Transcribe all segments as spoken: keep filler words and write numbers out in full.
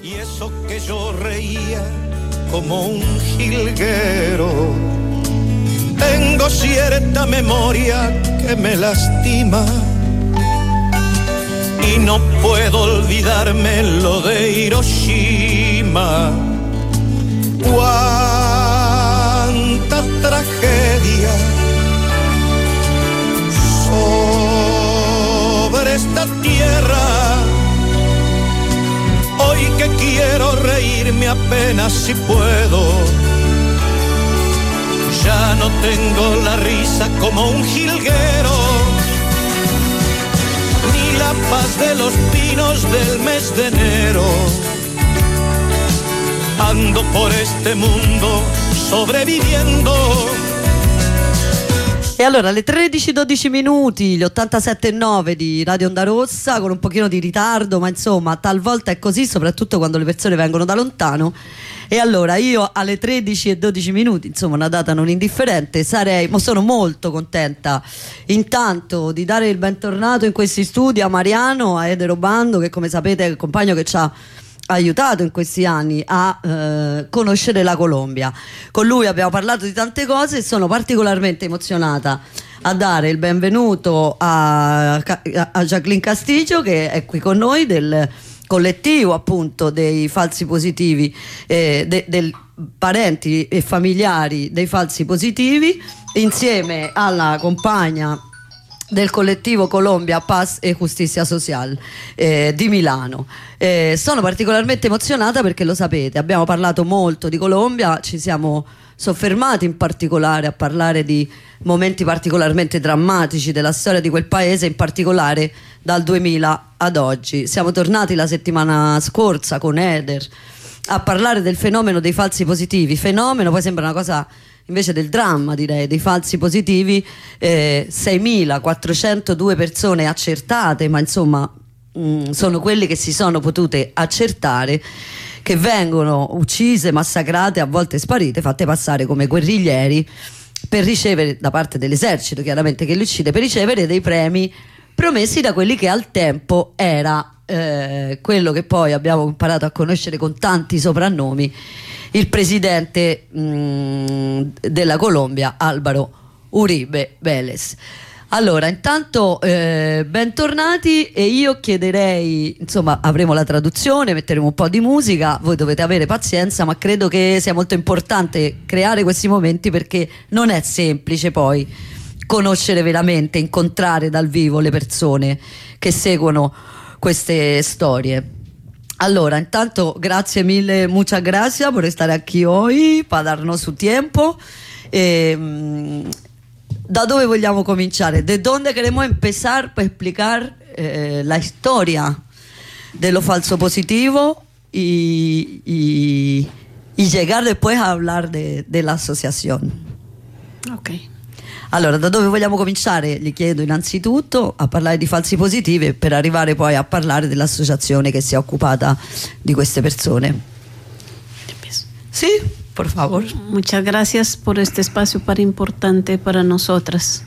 Y eso que yo reía como un jilguero, tengo cierta memoria que me lastima y no puedo olvidarme lo de Hiroshima. Cuánta tragedia sobre esta tierra. Hoy que quiero reírme apenas si puedo, ya no tengo la risa como un jilguero, ni la paz de los pinos del mes de enero. Ando por este mundo sobreviviendo. E allora alle tredici e dodici minuti, gli ottantasette e nove di Radio Onda Rossa, con un pochino di ritardo, ma insomma talvolta è così, soprattutto quando le persone vengono da lontano. E allora io alle tredici e dodici minuti, insomma una data non indifferente, sarei, ma sono molto contenta intanto di dare il bentornato in questi studi a Mariano, a Edero Bando, che come sapete è il compagno che ci ha aiutato in questi anni a eh, conoscere la Colombia. Con lui abbiamo parlato di tante cose e sono particolarmente emozionata a dare il benvenuto a, a Jacqueline Castillo, che è qui con noi, del collettivo appunto dei falsi positivi, eh, de, del parenti e familiari dei falsi positivi, insieme alla compagna del collettivo Colombia Paz e Justicia Social eh, di Milano. Eh, sono particolarmente emozionata perché lo sapete, abbiamo parlato molto di Colombia, ci siamo soffermati in particolare a parlare di momenti particolarmente drammatici della storia di quel paese, in particolare dal duemila ad oggi. Siamo tornati la settimana scorsa con Eder a parlare del fenomeno dei falsi positivi, fenomeno poi sembra una cosa invece del dramma, direi, dei falsi positivi, eh, seimilaquattrocentodue persone accertate, ma insomma mh, sono quelli che si sono potute accertare, che vengono uccise, massacrate, a volte sparite, fatte passare come guerriglieri per ricevere, da parte dell'esercito chiaramente che li uccide, per ricevere dei premi promessi da quelli che al tempo era eh, quello che poi abbiamo imparato a conoscere con tanti soprannomi, il presidente mh, della Colombia, Álvaro Uribe Vélez. Allora, intanto eh, bentornati, e io chiederei, insomma avremo la traduzione, metteremo un po' di musica, voi dovete avere pazienza, ma credo che sia molto importante creare questi momenti, perché non è semplice poi conoscere veramente, incontrare dal vivo le persone che seguono queste storie. Allora, intanto grazie mille, muchas gracias por estar aquí hoy, para darnos su tiempo. Eh, ¿Da dónde vogliamo cominciare? ¿De dónde queremos empezar para explicar eh, la historia de lo falso positivo y, y, y llegar después a hablar de, de la asociación? Ok. Allora, da dove vogliamo cominciare? Gli chiedo innanzitutto a parlare di falsi positivi, per arrivare poi a parlare dell'associazione che si è occupata di queste persone. Sí, por favor. Muchas gracias por este espacio tan importante para nosotras.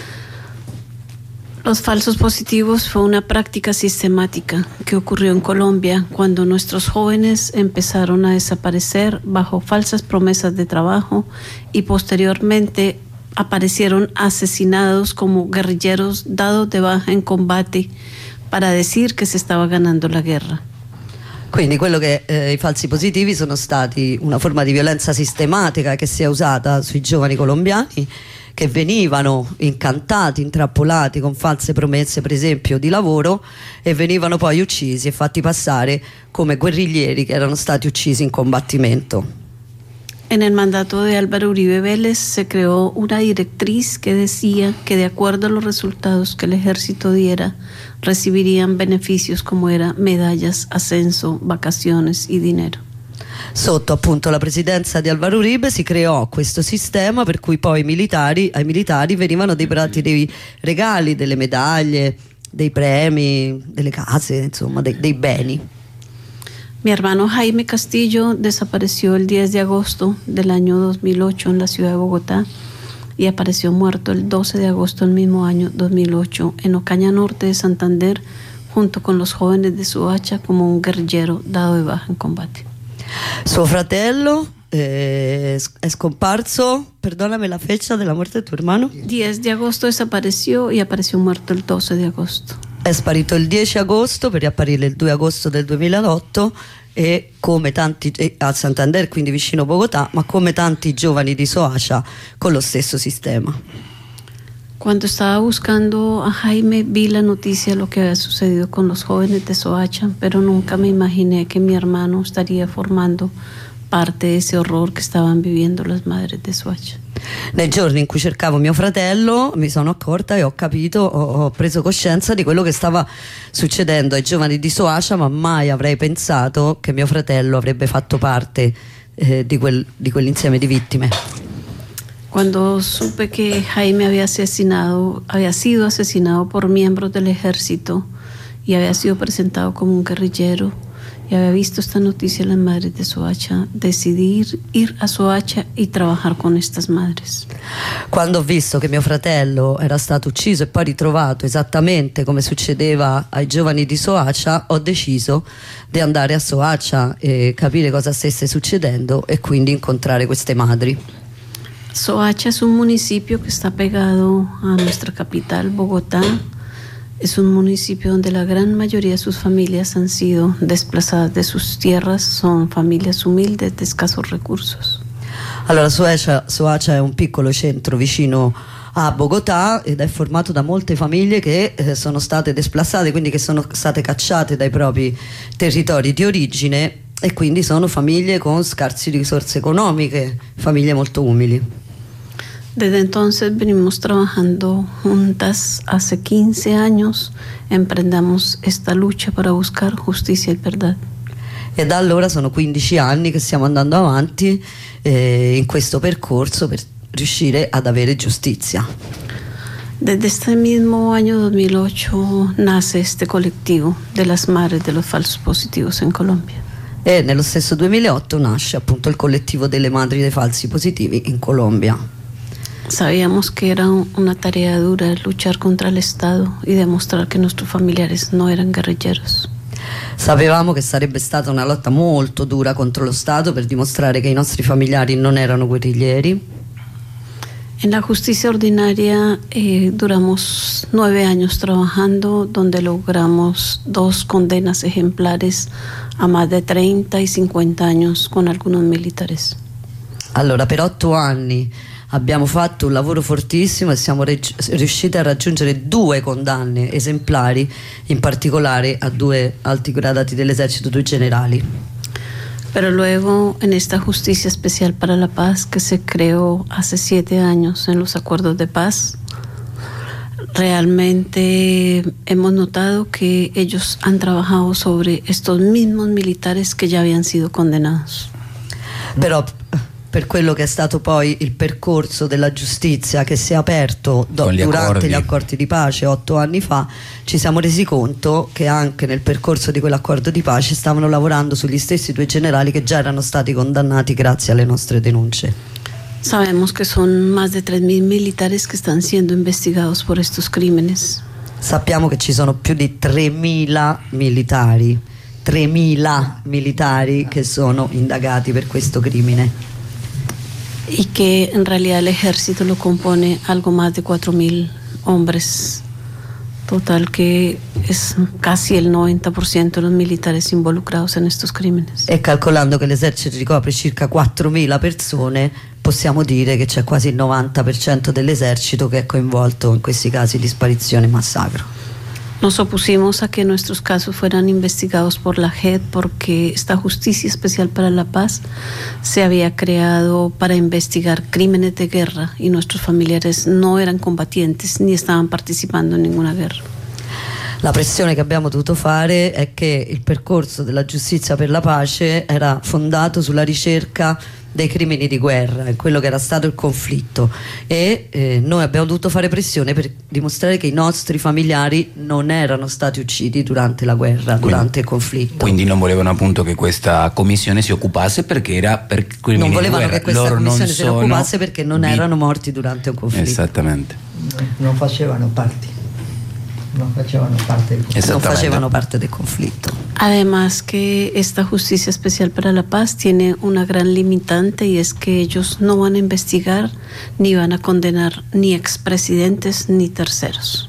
Los falsos positivos fue una práctica sistemática que ocurrió en Colombia cuando nuestros jóvenes empezaron a desaparecer bajo falsas promesas de trabajo y posteriormente aparecieron asesinados como guerrilleros dados de baja en combate para decir che si stava ganando la guerra. Quindi quello che eh, i falsi positivi sono stati una forma di violenza sistematica che si è usata sui giovani colombiani, che venivano incantati, intrappolati con false promesse, per esempio di lavoro, e venivano poi uccisi e fatti passare come guerriglieri che erano stati uccisi in combattimento. En el mandato de Álvaro Uribe Vélez se creó una directriz que decía que de acuerdo a los resultados que el ejército diera, recibirían beneficios como era medallas, ascenso, vacaciones y dinero. Sotto appunto la presidenza di Álvaro Uribe si creò questo sistema per cui poi i militari, ai militari venivano dati dei regali, delle medaglie, dei premi, delle case, insomma dei, dei beni. Mi hermano Jaime Castillo desapareció el diez de agosto del año dos mil ocho en la ciudad de Bogotá y apareció muerto el doce de agosto del mismo año dos mil ocho en Ocaña Norte de Santander junto con los jóvenes de Soacha como un guerrillero dado de baja en combate. Suo fratello eh, è scomparso, perdóname la fecha della morte di tuo hermano. diez de agosto desapareció y apareció muerto el doce de agosto. È sparito il dieci agosto per riapparire il due agosto del duemilaotto e come tanti a Santander, quindi vicino Bogotà, ma come tanti giovani di Soacha con lo stesso sistema. Cuando estaba buscando a Jaime vi la noticia de lo que había sucedido con los jóvenes de Soacha, pero nunca me imaginé que mi hermano estaría formando parte de ese horror que estaban viviendo las madres de Soacha. Nei giorni in cui cercavo mio fratello mi sono accorta e ho capito, ho, ho preso coscienza di quello che stava succedendo ai giovani di Soacha, ma mai avrei pensato che mio fratello avrebbe fatto parte eh, di, quel, di quell'insieme di vittime. Cuando supe que Jaime había asesinado, había sido asesinado por miembros del ejército y había sido presentado como un guerrillero y había visto esta noticia en las madres de Soacha, decidí ir a Soacha y trabajar con estas madres. Quando ho visto che mio fratello era stato ucciso e poi ritrovato esattamente come succedeva ai giovani di Soacha, ho deciso di andare a Soacha e capire cosa stesse succedendo e quindi incontrare queste madri. Soacha es un municipio que está pegado a nuestra capital, Bogotá. Es un municipio donde la gran mayoría de sus familias han sido desplazadas de sus tierras, son familias humildes de escasos recursos. Allora, Soacha, Soacha è un piccolo centro vicino a Bogotà ed è formato da molte famiglie che eh, sono state desplazzate, quindi che sono state cacciate dai propri territori di origine e quindi sono famiglie con scarse risorse economiche, famiglie molto umili. Desde entonces venimos trabajando juntas. Hace quince años emprendamos esta lucha para buscar justicia y verdad. E da allora sono quindici anni che stiamo andando avanti eh, in questo percorso per riuscire ad avere giustizia. Desde este mismo año dos mil ocho nace este colectivo de las madres de los falsos positivos en Colombia. E nello stesso duemilaotto nasce appunto il collettivo delle madri dei falsi positivi in Colombia. Sabíamos que era una tarea dura luchar contra el Estado y demostrar que nuestros familiares no eran guerrilleros. Sapevamo che sarebbe stata una lotta molto dura contro lo Stato per dimostrare che i nostri familiari non erano guerriglieri. En la justicia ordinaria eh, duramos nueve años trabajando, donde logramos dos condenas ejemplares a más de treinta y cincuenta años con algunos militares. Allora, per otto anni abbiamo fatto un lavoro fortissimo e siamo reg- riusciti a raggiungere due condanne esemplari, in particolare a due alti gradati dell'esercito, due generali. Pero luego, en esta justicia especial para la paz que se creó hace siete años en los acuerdos de paz, realmente hemos notado que ellos han trabajado sobre estos mismos militares que ya habían sido condenados. Però per quello che è stato poi il percorso della giustizia che si è aperto do, gli durante accordi. gli accordi di pace otto anni fa, ci siamo resi conto che anche nel percorso di quell'accordo di pace stavano lavorando sugli stessi due generali che già erano stati condannati grazie alle nostre denunce. Sabemos que son más de tres mil militares que están siendo investigados por estos crímenes. Sappiamo che ci sono più di tremila militari, tremila militari che sono indagati per questo crimine. Y que en realidad el ejército lo compone algo más de cuatro mil hombres, total que es casi el noventa por ciento de los militares involucrados en estos crímenes. E calcolando che l'esercito ricopre circa quattromila persone, possiamo dire che c'è quasi il novanta per cento dell'esercito che è coinvolto in questi casi di sparizione e massacro. Nos opusimos a que nuestros casos fueran investigados por la J E D porque esta Justicia Especial para la Paz se había creado para investigar crímenes de guerra y nuestros familiares no eran combatientes ni estaban participando en ninguna guerra. La pressione che abbiamo dovuto fare è che il percorso della giustizia per la pace era fondato sulla ricerca dei crimini di guerra, quello che era stato il conflitto, e eh, noi abbiamo dovuto fare pressione per dimostrare che i nostri familiari non erano stati uccisi durante la guerra, quindi, durante il conflitto. Quindi non volevano appunto che questa commissione si occupasse perché era per crimini non volevano di guerra. che questa Loro commissione non se ne occupasse perché non vi... erano morti durante un conflitto. Esattamente. Non facevano parte. non facevano parte del conflitto. Non facevano parte del conflitto. Además que esta justicia especial para la paz tiene una gran limitante y es que ellos no van a investigar ni van a condenar ni expresidentes ni terceros.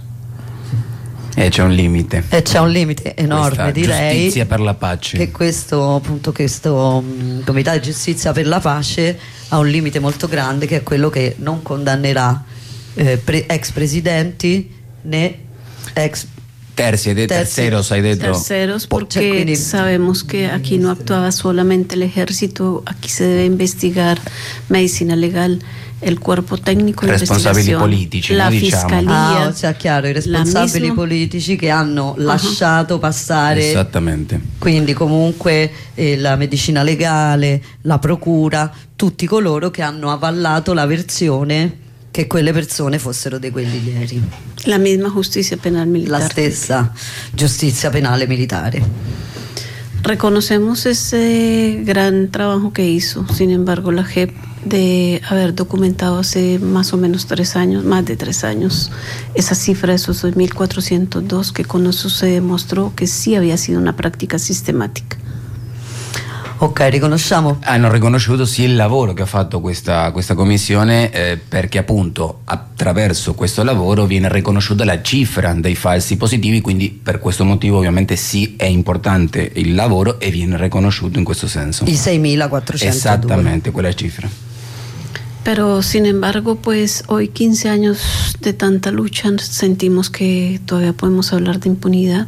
E c'è un limite. E c'è un limite enorme, Questa direi. Giustizia per la pace. Che questo, appunto, questo um, Comitato di Giustizia per la Pace ha un limite molto grande, che è quello che non condannerà eh, pre- ex presidenti né ex Terzi, de terceros hay dentro. Terceros, porque sabemos que aquí no actuaba solamente el ejército, aquí se debe investigar medicina legal, el cuerpo técnico de responsabili politici, la no, fiscalía. Diciamo. Ah, o sea, chiaro, i responsabili misma... politici che hanno uh-huh. lasciato passare. Esattamente. Quindi comunque eh, la medicina legale, la procura, tutti coloro che hanno avallato la versione che quelle persone fossero dei guerriglieri. La misma giustizia penal militar. La stessa giustizia penale militare. Reconocemos ese gran trabajo que hizo, sin embargo la J E P, de haber documentado hace más o menos tres años, más de tres años, esa cifra de esos dos mil cuatrocientos dos, que con eso se demostró que sí había sido una práctica sistemática. Ok, riconosciamo. Hanno riconosciuto sì il lavoro che ha fatto questa, questa commissione, eh, perché appunto attraverso questo lavoro viene riconosciuta la cifra dei falsi positivi, quindi per questo motivo ovviamente sì è importante il lavoro e viene riconosciuto in questo senso. I seimilaquattrocentodue. Esattamente, quella cifra. Pero sin embargo, pues hoy quince años de tanta lucha sentimos que todavía podemos hablar de impunidad.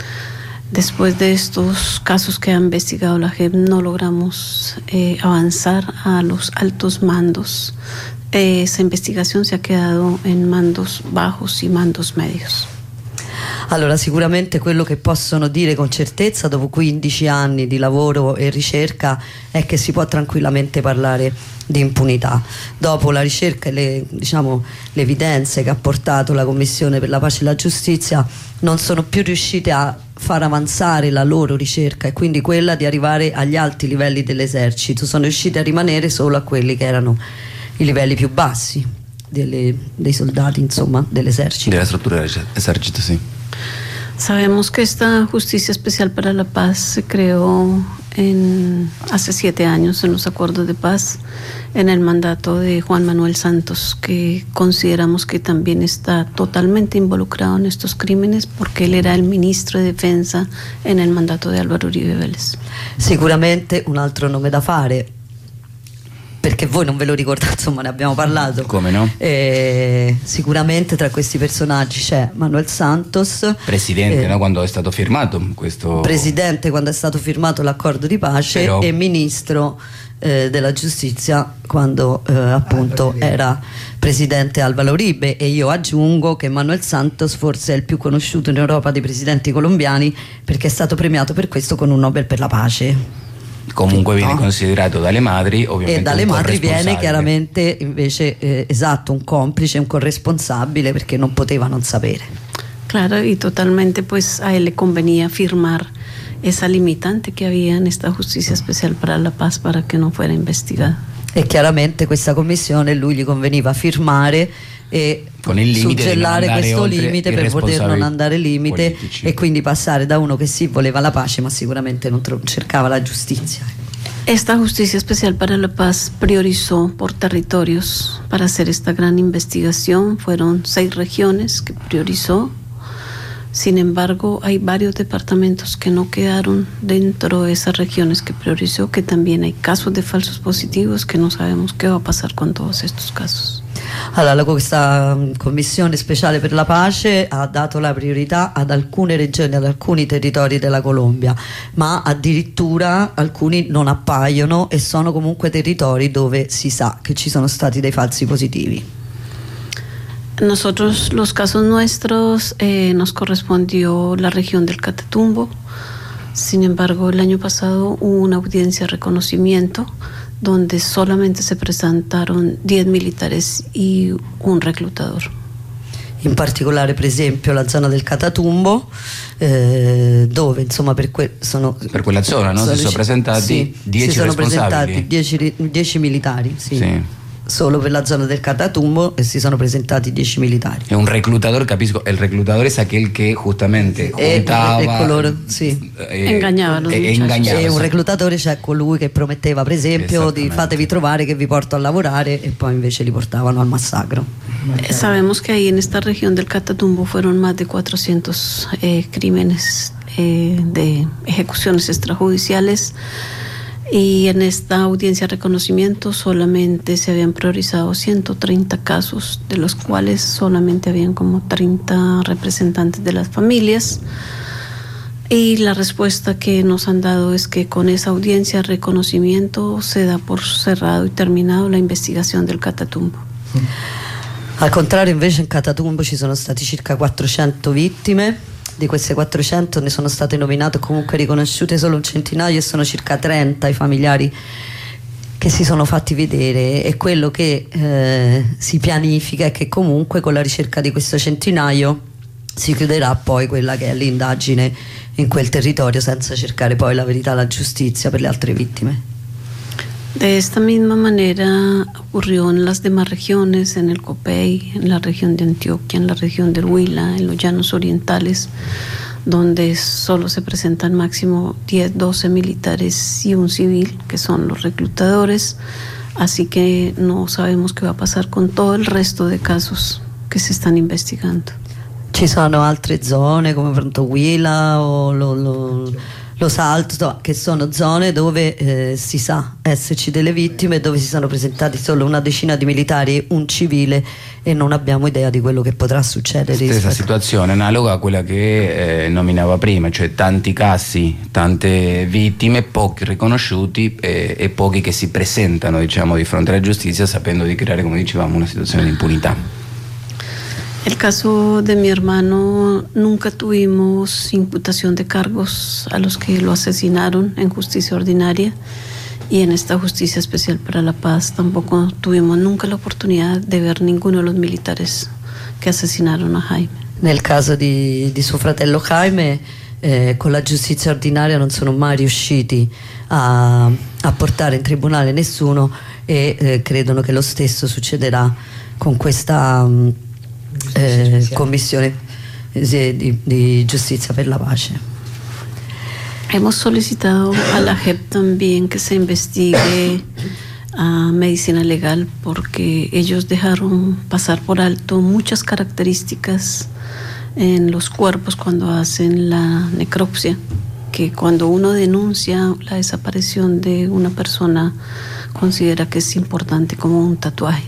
Después de estos casos que ha investigado la J E P, no logramos eh, avanzar a los altos mandos. Eh, esa investigación se ha quedado en mandos bajos y mandos medios. Allora, sicuramente quello che possono dire con certezza dopo quindici anni di lavoro e ricerca è che si può tranquillamente parlare di impunità. Dopo la ricerca e le, diciamo, le evidenze che ha portato la Commissione per la Pace e la Giustizia, non sono più riuscite a far avanzare la loro ricerca, e quindi quella di arrivare agli alti livelli dell'esercito. Sono riuscite a rimanere solo a quelli che erano i livelli più bassi delle, dei soldati, insomma, dell'esercito. Della struttura dell'esercito, sì. Sabemos que esta Justicia Especial para la Paz se creó en, hace siete años en los acuerdos de paz, en el mandato de Juan Manuel Santos, que consideramos que también está totalmente involucrado en estos crímenes porque él era el ministro de Defensa en el mandato de Álvaro Uribe Vélez. Sicuramente un altro nome da fare, perché voi non ve lo ricordate, insomma ne abbiamo parlato. Come no? Eh, sicuramente tra questi personaggi c'è Manuel Santos, presidente, eh, no? Quando è stato firmato questo presidente quando è stato firmato l'accordo di pace. Però... e ministro eh, della giustizia quando eh, appunto era presidente Álvaro Uribe. E io aggiungo che Manuel Santos forse è il più conosciuto in Europa dei presidenti colombiani, perché è stato premiato per questo con un Nobel per la pace. Comunque viene no. considerato dalle madri, ovviamente. E dalle madri viene chiaramente invece eh, esatto, un complice, un corresponsabile, perché non poteva non sapere. Claro, y totalmente pues a él le convenía firmar esa limitante que había en esta Justicia Especial para la Paz para que no fuera investigada. E chiaramente questa commissione lui gli conveniva firmare e con il suggellare questo limite per poter non andare limite politici. E quindi passare da uno che sì voleva la pace ma sicuramente non cercava la giustizia. Esta Justicia Especial para la Paz priorizó por territorios para hacer esta gran investigación. Fueron seis regiones que priorizó. Sin embargo, hay varios departamentos que no quedaron dentro de esas regiones que priorizó, que también hay casos de falsos positivos que no sabemos qué va a pasar con todos estos casos. Allora, questa commissione speciale per la pace ha dato la priorità ad alcune regioni, ad alcuni territori della Colombia, ma addirittura alcuni non appaiono e sono comunque territori dove si sa che ci sono stati dei falsi positivi. Nosotros, los casos nuestros, eh, nos correspondió la región del Catatumbo. Sin embargo, el año pasado hubo una audiencia de reconocimiento donde solamente se presentaron diez militares y un reclutador. In particolare, per esempio, la zona del Catatumbo, eh, dove insomma per, que- sono, per quella zona no? sono, si sono presentati sì, dieci si sono responsabili. presentati dieci, dieci militari, sì. Sì. solo per la zona del Catatumbo e si sono presentati dieci militari. E un reclutador, capisco, el reclutador es aquel que justamente juntava, e, e coloro, sì. eh, ingannavano, e, e ingannava, e un reclutatore, cioè colui che prometteva per esempio di fatevi trovare che vi porto a lavorare, e poi invece li portavano al massacro. Eh, sabemos que ahí en esta región del Catatumbo fueron más de cuatrocientos eh, crímenes eh, de ejecuciones extrajudiciales. Y en esta audiencia de reconocimiento solamente se habían priorizado ciento treinta casos, de los cuales solamente habían como treinta representantes de las familias. Y la respuesta que nos han dado es que con esa audiencia de reconocimiento se da por cerrado y terminado la investigación del Catatumbo. Al contrario, invece in Catatumbo ci sono stati circa quattrocento vittime. Di queste quattrocento ne sono state nominate o comunque riconosciute solo un centinaio, e sono circa trenta i familiari che si sono fatti vedere, e quello che eh, si pianifica è che comunque con la ricerca di questo centinaio si chiuderà poi quella che è l'indagine in quel territorio, senza cercare poi la verità, la giustizia per le altre vittime. De esta misma manera ocurrió en las demás regiones, en el Copey, en la región de Antioquia, en la región del Huila, en los llanos orientales, donde solo se presentan máximo diez, doce militares y un civil, que son los reclutadores, así que no sabemos qué va a pasar con todo el resto de casos que se están investigando. Ci sono altre zone come pronto Huila o lo, lo... Lo Salto, che sono zone dove eh, si sa esserci delle vittime, dove si sono presentati solo una decina di militari e un civile, e non abbiamo idea di quello che potrà succedere. Stessa situazione, analoga a quella che eh, nominava prima, cioè tanti casi, tante vittime, pochi riconosciuti e, e pochi che si presentano, diciamo, di fronte alla giustizia, sapendo di creare, come dicevamo, una situazione di impunità. El caso de mi hermano, nunca tuvimos imputación de cargos a los que lo asesinaron en justicia ordinaria, y en esta justicia especial para la paz tampoco tuvimos nunca la oportunidad de ver ninguno de los militares que asesinaron a Jaime. Nel caso di, di suo fratello Jaime, eh, con la giustizia ordinaria non sono mai riusciti a, a portare in tribunale nessuno, e eh, credono che lo stesso succederà con questa um, Eh, commissione eh, di, di giustizia per la pace. Hemos solicitado a la J E P también que se investigue a medicina legal, porque ellos dejaron pasar por alto muchas características en los cuerpos cuando hacen la necropsia, que cuando uno denuncia la desaparición de una persona considera que es importante, como un tatuaje.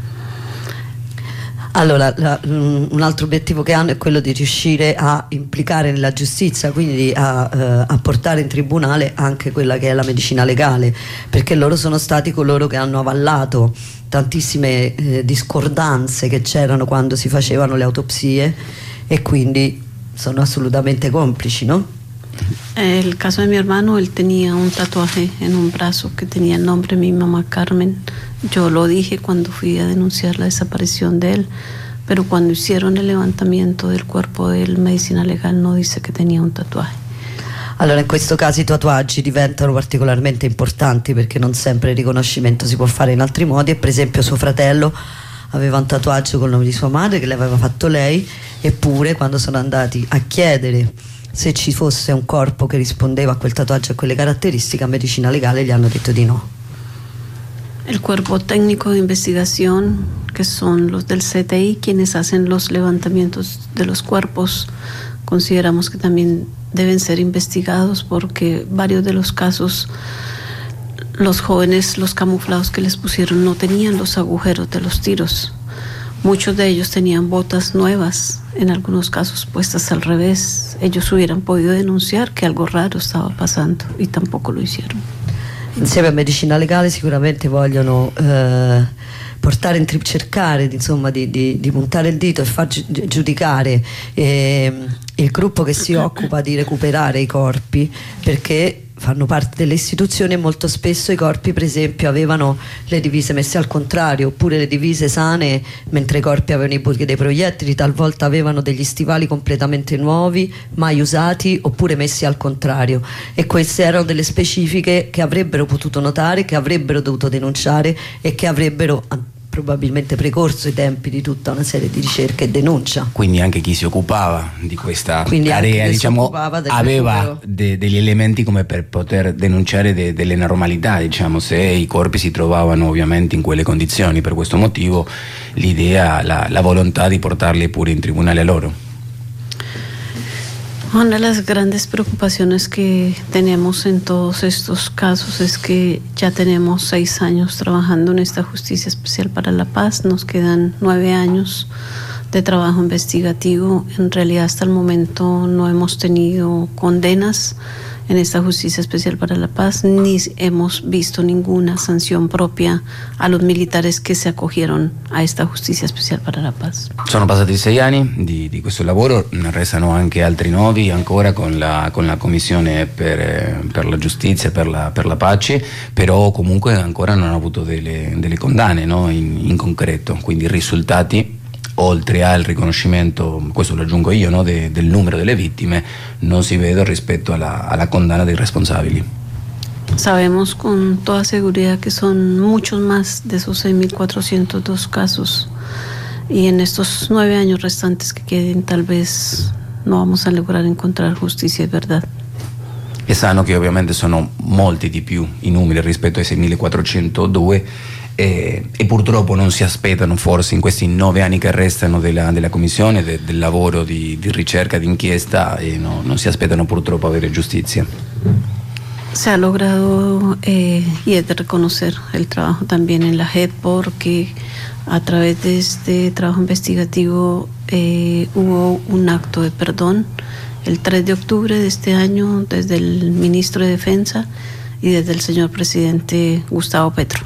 Allora, la, un altro obiettivo che hanno è quello di riuscire a implicare nella giustizia, quindi a, eh, a portare in tribunale anche quella che è la medicina legale, perché loro sono stati coloro che hanno avallato tantissime eh, discordanze che c'erano quando si facevano le autopsie, e quindi sono assolutamente complici, no? El caso de mi hermano, él tenía un tatuaje en un brazo que tenía el nombre de mi mamá Carmen. Yo lo dije cuando fui a denunciar la desaparición de él, pero cuando hicieron el levantamiento del cuerpo de él, medicina legal no dice que tenía un tatuaje. Allora, in questo caso i tatuaggi diventano particolarmente importanti, perché non sempre il riconoscimento si può fare in altri modi, e per esempio suo fratello aveva un tatuaggio col nome di sua madre che le aveva fatto lei, eppure quando sono andati a chiedere se ci fosse un corpo che rispondeva a quel tatuaggio e a quelle caratteristiche, a medicina legale gli hanno detto di no. El cuerpo técnico de investigación, que son los del C T I, quienes hacen los levantamientos de los cuerpos, consideramos que también deben ser investigados, porque varios de los casos, los jóvenes, los camuflados que les pusieron no tenían los agujeros de los tiros. Muchos de ellos tenían botas nuevas, en algunos casos puestas al revés. Ellos hubieran podido denunciar que algo raro estaba pasando, y tampoco lo hicieron. Insieme a medicina legale sicuramente vogliono eh, portare in tri- cercare insomma di, di, di puntare il dito e far giudicare eh, il gruppo che si occupa di recuperare i corpi, perché fanno parte delle istituzioni e molto spesso i corpi per esempio avevano le divise messe al contrario, oppure le divise sane mentre i corpi avevano i buchi dei proiettili, talvolta avevano degli stivali completamente nuovi mai usati oppure messi al contrario, e queste erano delle specifiche che avrebbero potuto notare, che avrebbero dovuto denunciare e che avrebbero probabilmente precorso i tempi di tutta una serie di ricerche e denuncia. Quindi anche chi si occupava di questa Quindi area, diciamo, aveva recupero. de, degli elementi come per poter denunciare de, delle normalità, diciamo, se i corpi si trovavano ovviamente in quelle condizioni. Per questo motivo l'idea, la, la volontà di portarli pure in tribunale a loro. Una de las grandes preocupaciones que tenemos en todos estos casos es que ya tenemos seis años trabajando en esta Justicia Especial para la Paz, nos quedan nueve años de trabajo investigativo. En realidad hasta el momento no hemos tenido condenas en esta Justicia Especial para la Paz, ni hemos visto ninguna sanción propia a los militares che si acogieron a esta Justicia Speciale per la Paz. Sono passati sei anni di, di questo lavoro, ne restano anche altri nove ancora con la, con la Commissione per, per la Giustizia, per la, per la Pace, però comunque ancora non hanno avuto delle, delle condanne, no? in, in concreto, quindi i risultati, oltre al riconoscimento, questo lo aggiungo io, no, de, del numero delle vittime, non si vede rispetto alla, alla condanna dei responsabili. Sabemos con toda seguridad que son muchos más de esos seis mil cuatrocientos dos casos, y en estos nueve años restantes que queden tal vez no vamos a lograr encontrar justicia y verdad. E sanno che ovviamente sono molti di più i numeri rispetto ai seimilaquattrocentodue. E, e purtroppo non si aspettano, forse in questi nove anni che restano della, della commissione, de, del lavoro di, di ricerca, di inchiesta, e no, non si aspettano purtroppo avere giustizia. Se ha logrado, eh, y es de reconocer el trabajo también en la J E D, porque a través de este trabajo investigativo eh, hubo un acto de perdón el tres de octubre de este año desde el ministro de Defensa y desde el señor presidente Gustavo Petro.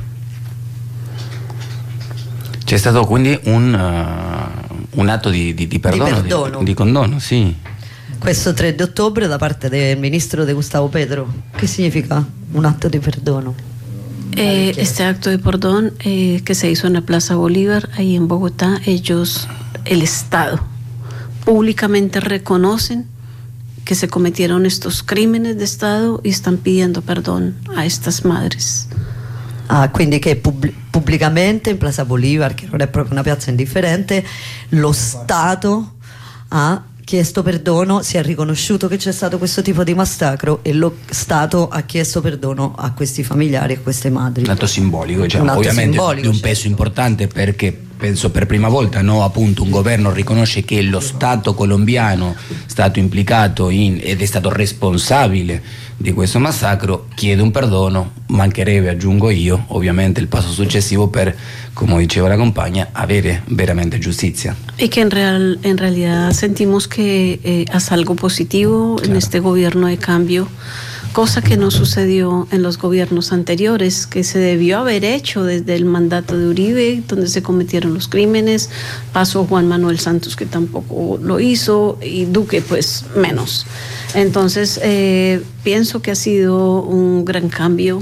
C'è stato quindi un, uh, un atto di, di, di perdono, di, perdono. Di, di condono, sì. Questo tre di ottobre da parte del ministro de Gustavo Petro, che significa un atto di perdono? Eh, este acto de perdón eh, que se hizo en la Plaza Bolívar, ahí en Bogotá, ellos, el Estado, públicamente reconocen que se cometieron estos crímenes de Estado y están pidiendo perdón a estas madres. Ah, quindi che pub- pubblicamente in Plaza Bolívar, che non è proprio una piazza indifferente, lo Stato ha chiesto perdono, si è riconosciuto che c'è stato questo tipo di massacro e lo Stato ha chiesto perdono a questi familiari e a queste madri. Un atto simbolico, diciamo, un atto ovviamente simbolico, di un certo. peso importante, perché penso per prima volta, no, appunto un governo riconosce che lo Stato colombiano è stato implicato in, ed è stato responsabile di questo massacro, chiede un perdono, mancherebbe, aggiungo io, ovviamente il passo successivo per, come diceva la compagna, avere veramente giustizia. Y que en, real, en realidad sentimos que eh, hace algo positivo Claro. en este gobierno de cambio, cosa que no sucedió en los gobiernos anteriores, que se debió haber hecho desde el mandato de Uribe, donde se cometieron los crímenes. Pasó Juan Manuel Santos, que tampoco lo hizo, y Duque pues menos. Entonces eh, pienso que ha sido un gran cambio,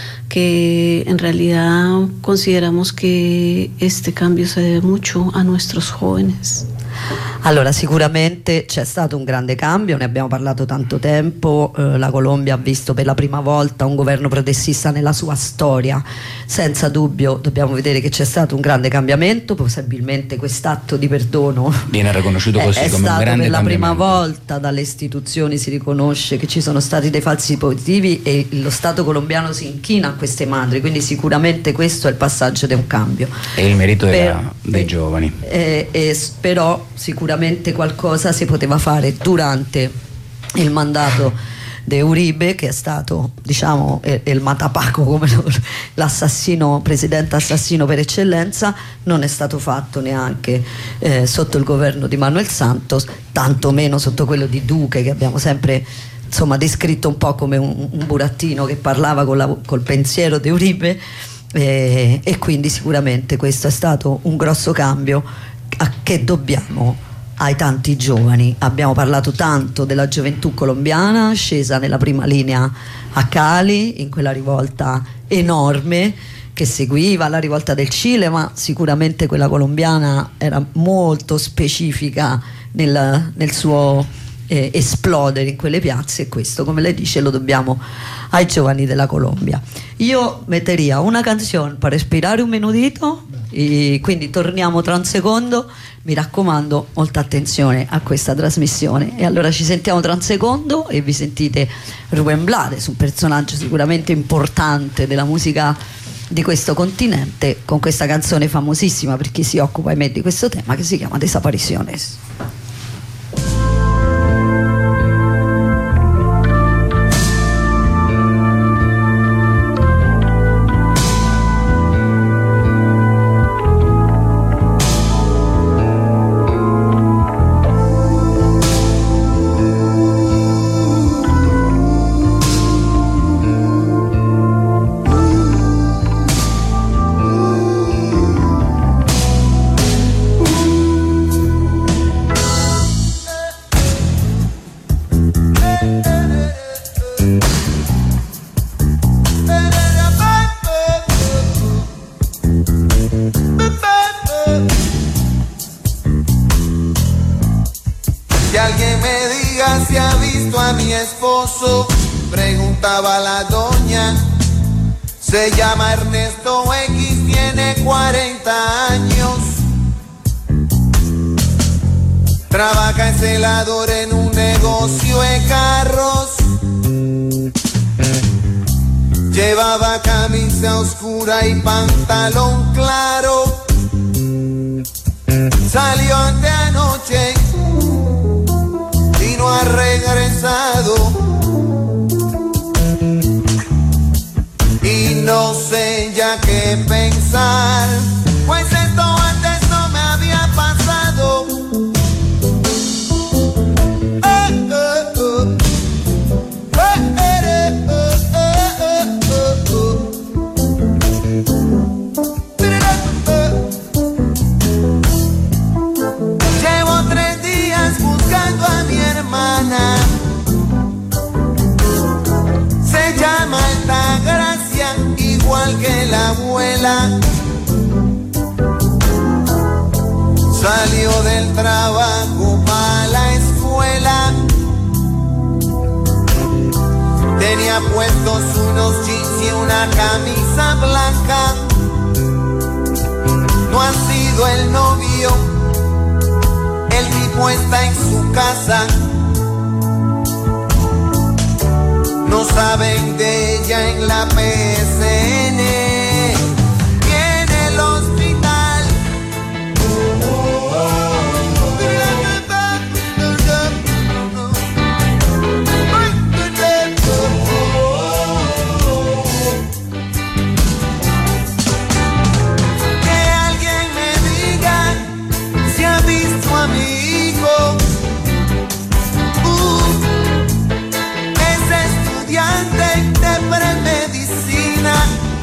que en realidad consideramos que este cambio se debe mucho a nuestros jóvenes. Allora, sicuramente c'è stato un grande cambio, ne abbiamo parlato tanto tempo, eh, la Colombia ha visto per la prima volta un governo progressista nella sua storia, senza dubbio dobbiamo vedere che c'è stato un grande cambiamento, possibilmente quest'atto di perdono Viene riconosciuto così è, è come un stato grande per la prima cambiamento. volta dalle istituzioni, si riconosce che ci sono stati dei falsi positivi e lo Stato colombiano si inchina a queste madri, quindi sicuramente questo è il passaggio di un cambio. È il merito Per- della, dei eh, giovani. eh, eh, però sicuramente qualcosa si poteva fare durante il mandato di Uribe, che è stato, diciamo, eh, il matapaco, come lo- l'assassino, presidente assassino per eccellenza. Non è stato fatto neanche eh, sotto il governo di Manuel Santos, tantomeno sotto quello di Duque, che abbiamo sempre insomma descritto un po' come un, un burattino che parlava con la- col pensiero di Uribe, eh, e quindi sicuramente questo è stato un grosso cambio a che dobbiamo ai tanti giovani. Abbiamo parlato tanto della gioventù colombiana scesa nella prima linea a Cali in quella rivolta enorme che seguiva la rivolta del Cile, ma sicuramente quella colombiana era molto specifica nel, nel suo eh, esplodere in quelle piazze, e questo, come lei dice, lo dobbiamo ai giovani della Colombia. Io metteria una canzone per respirare un minutito, e quindi torniamo tra un secondo. Mi raccomando, molta attenzione a questa trasmissione, e allora ci sentiamo tra un secondo e vi sentite Rubén Blades, un personaggio sicuramente importante della musica di questo continente, con questa canzone famosissima per chi si occupa ahimè di questo tema, che si chiama Desapariciones. Preguntaba la doña, se llama Ernesto X, tiene cuarenta años, trabaja en celador en un negocio de carros, llevaba camisa oscura y pantalón claro, salió de anoche y no ha regresado. Y no sé ya qué pensar, pues esto antes no me había pasado. Eh, eh, eh. Eh, eh, eh, eh, eh, eh. Llevo tres días buscando a mi hermana. Se llama Altagracia, igual que la abuela. Salió del trabajo para la escuela. Tenía puestos unos jeans y una camisa blanca. No ha sido el novio, el tipo está en su casa. No saben de ella en la P S N, ni en el hospital. Que alguien me diga si ha visto a mi hijo. De premedicina,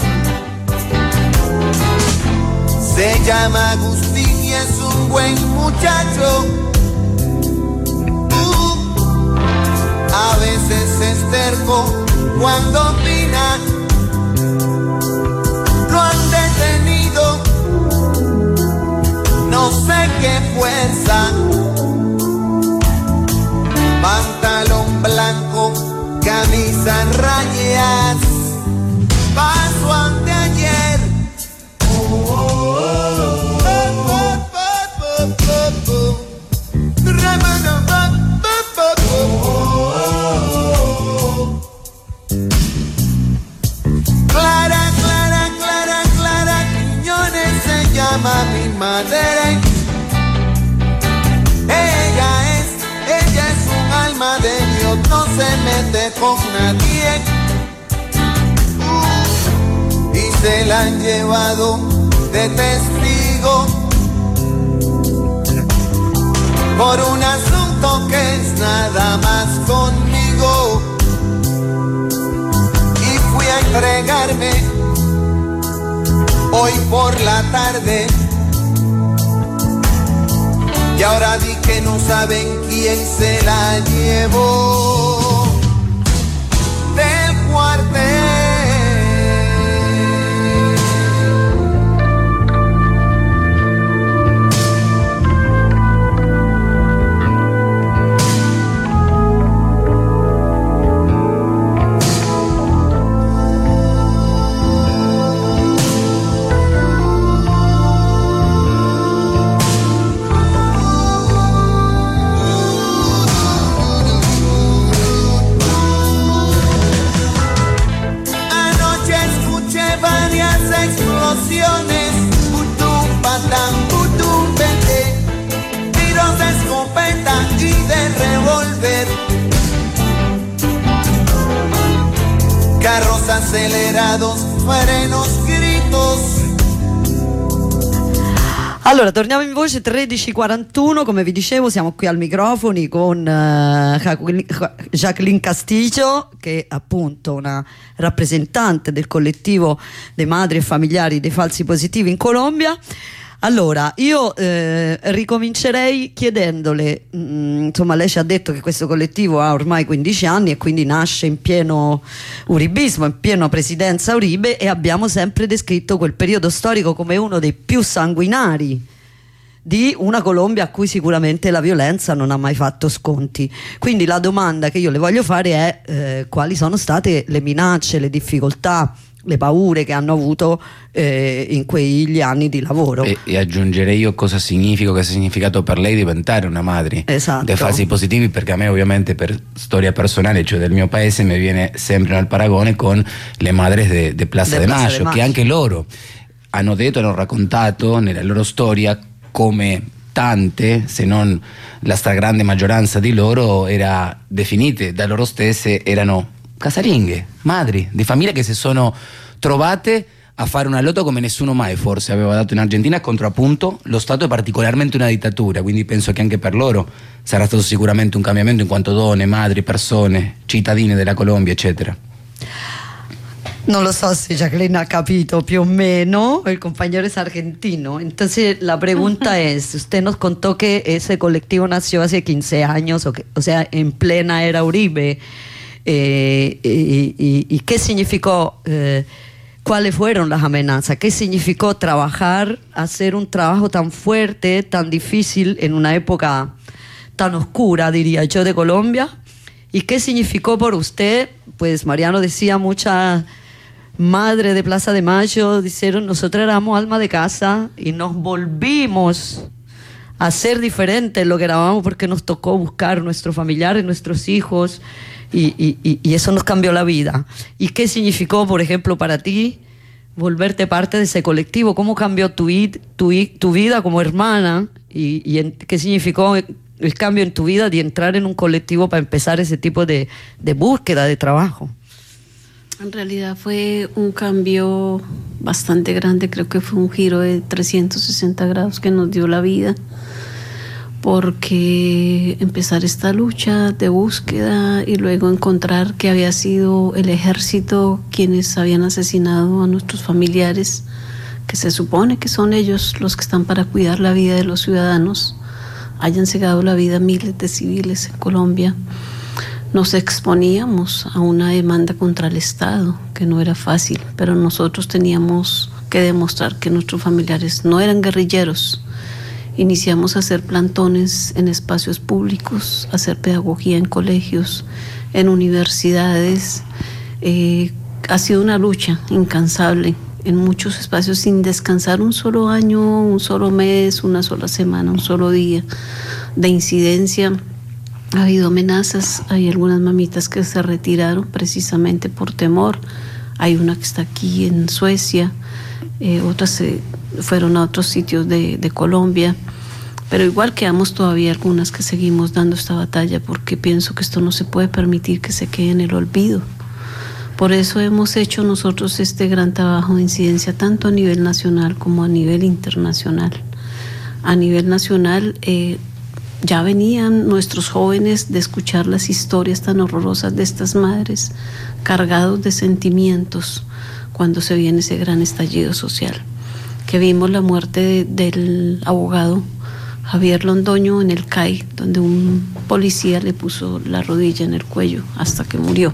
se llama Agustín y es un buen muchacho. Uh, a veces es terco cuando opina. Lo han detenido, no sé qué fuerza. Pantalón blanco, camisa en rayas, pasó anteayer. Clara, Clara, Clara, Clara Quiñones se llama mi madre. Ella es, ella es un alma de Dios, no se mete con nadie. Uh, y se la han llevado de testigo por un asunto que es nada más conmigo. Y fui a entregarme hoy por la tarde. y ahora di que no saben quién se la llevó del cuartel. Tiros de escopeta y de revólver, carros acelerados, frenos, gritos. Allora, torniamo in voce. Tredici e quarantuno, come vi dicevo, siamo qui al microfono con uh, Jacqueline Castillo, che è appunto una rappresentante del collettivo dei madri e familiari dei falsi positivi in Colombia. Allora, io eh, ricomincerei chiedendole, mh, insomma, lei ci ha detto che questo collettivo ha ormai quindici anni e quindi nasce in pieno uribismo, in piena presidenza Uribe, e abbiamo sempre descritto quel periodo storico come uno dei più sanguinari di una Colombia a cui sicuramente la violenza non ha mai fatto sconti. Quindi la domanda che io le voglio fare è eh, quali sono state le minacce, le difficoltà, le paure che hanno avuto eh, in quegli anni di lavoro. E, e aggiungerei io cosa significa, cosa ha significato per lei diventare una madre esatto. dei falsi positivi, perché a me ovviamente per storia personale, cioè del mio paese, mi viene sempre nel paragone con le madres de, de Plaza de, de Mayo, de Mayo, che anche loro hanno detto, hanno raccontato nella loro storia come tante, se non la stragrande maggioranza di loro, era definite da loro stesse, erano casalinghe, madri di famiglie che si sono trovate a fare una lotta come nessuno mai forse aveva dato in Argentina contro appunto lo Stato e particolarmente una dittatura. Quindi penso che anche per loro sarà stato sicuramente un cambiamento in quanto donne, madri, persone, cittadine della Colombia, eccetera. No lo so si Jacqueline ha capito più o meno, el compañero es argentino, entonces la pregunta es, usted nos contó que ese colectivo nació hace quince años, o, que, o sea, en plena era Uribe. Eh, y, y, y qué significó, eh, cuáles fueron las amenazas, qué significó trabajar, hacer un trabajo tan fuerte, tan difícil en una época tan oscura, diría yo, de Colombia, y qué significó por usted. Pues Mariano decía, mucha madre de Plaza de Mayo dijeron, nosotros éramos alma de casa y nos volvimos a ser diferentes lo que éramos porque nos tocó buscar nuestros familiares, nuestros hijos. Y, y, y eso nos cambió la vida. ¿Y qué significó, por ejemplo, para ti volverte parte de ese colectivo? ¿Cómo cambió tu, tu, tu vida como hermana? ¿Y, y en, qué significó el cambio en tu vida de entrar en un colectivo para empezar ese tipo de, de búsqueda de trabajo? En realidad fue un cambio bastante grande, creo que fue un giro de trescientos sesenta grados que nos dio la vida. Porque empezar esta lucha de búsqueda y luego encontrar que había sido el ejército quienes habían asesinado a nuestros familiares, que se supone que son ellos los que están para cuidar la vida de los ciudadanos, hayan cegado la vida a miles de civiles en Colombia. Nos exponíamos a una demanda contra el Estado, que no era fácil, pero nosotros teníamos que demostrar que nuestros familiares no eran guerrilleros. Iniciamos a hacer plantones en espacios públicos, a hacer pedagogía en colegios, en universidades. Eh, ha sido una lucha incansable en muchos espacios sin descansar un solo año, un solo mes, una sola semana, un solo día de incidencia. Ha habido amenazas, hay algunas mamitas que se retiraron precisamente por temor. Hay una que está aquí en Suecia, eh, otras se fueron a otros sitios de, de Colombia, pero igual quedamos todavía algunas que seguimos dando esta batalla porque pienso que esto no se puede permitir que se quede en el olvido. Por eso hemos hecho nosotros este gran trabajo de incidencia tanto a nivel nacional como a nivel internacional. A nivel nacional eh, ya venían nuestros jóvenes de escuchar las historias tan horrorosas de estas madres, cargados de sentimientos cuando se viene ese gran estallido social. Que vimos la muerte de, del abogado Javier Londoño en el C A I, donde un policía le puso la rodilla en el cuello hasta que murió.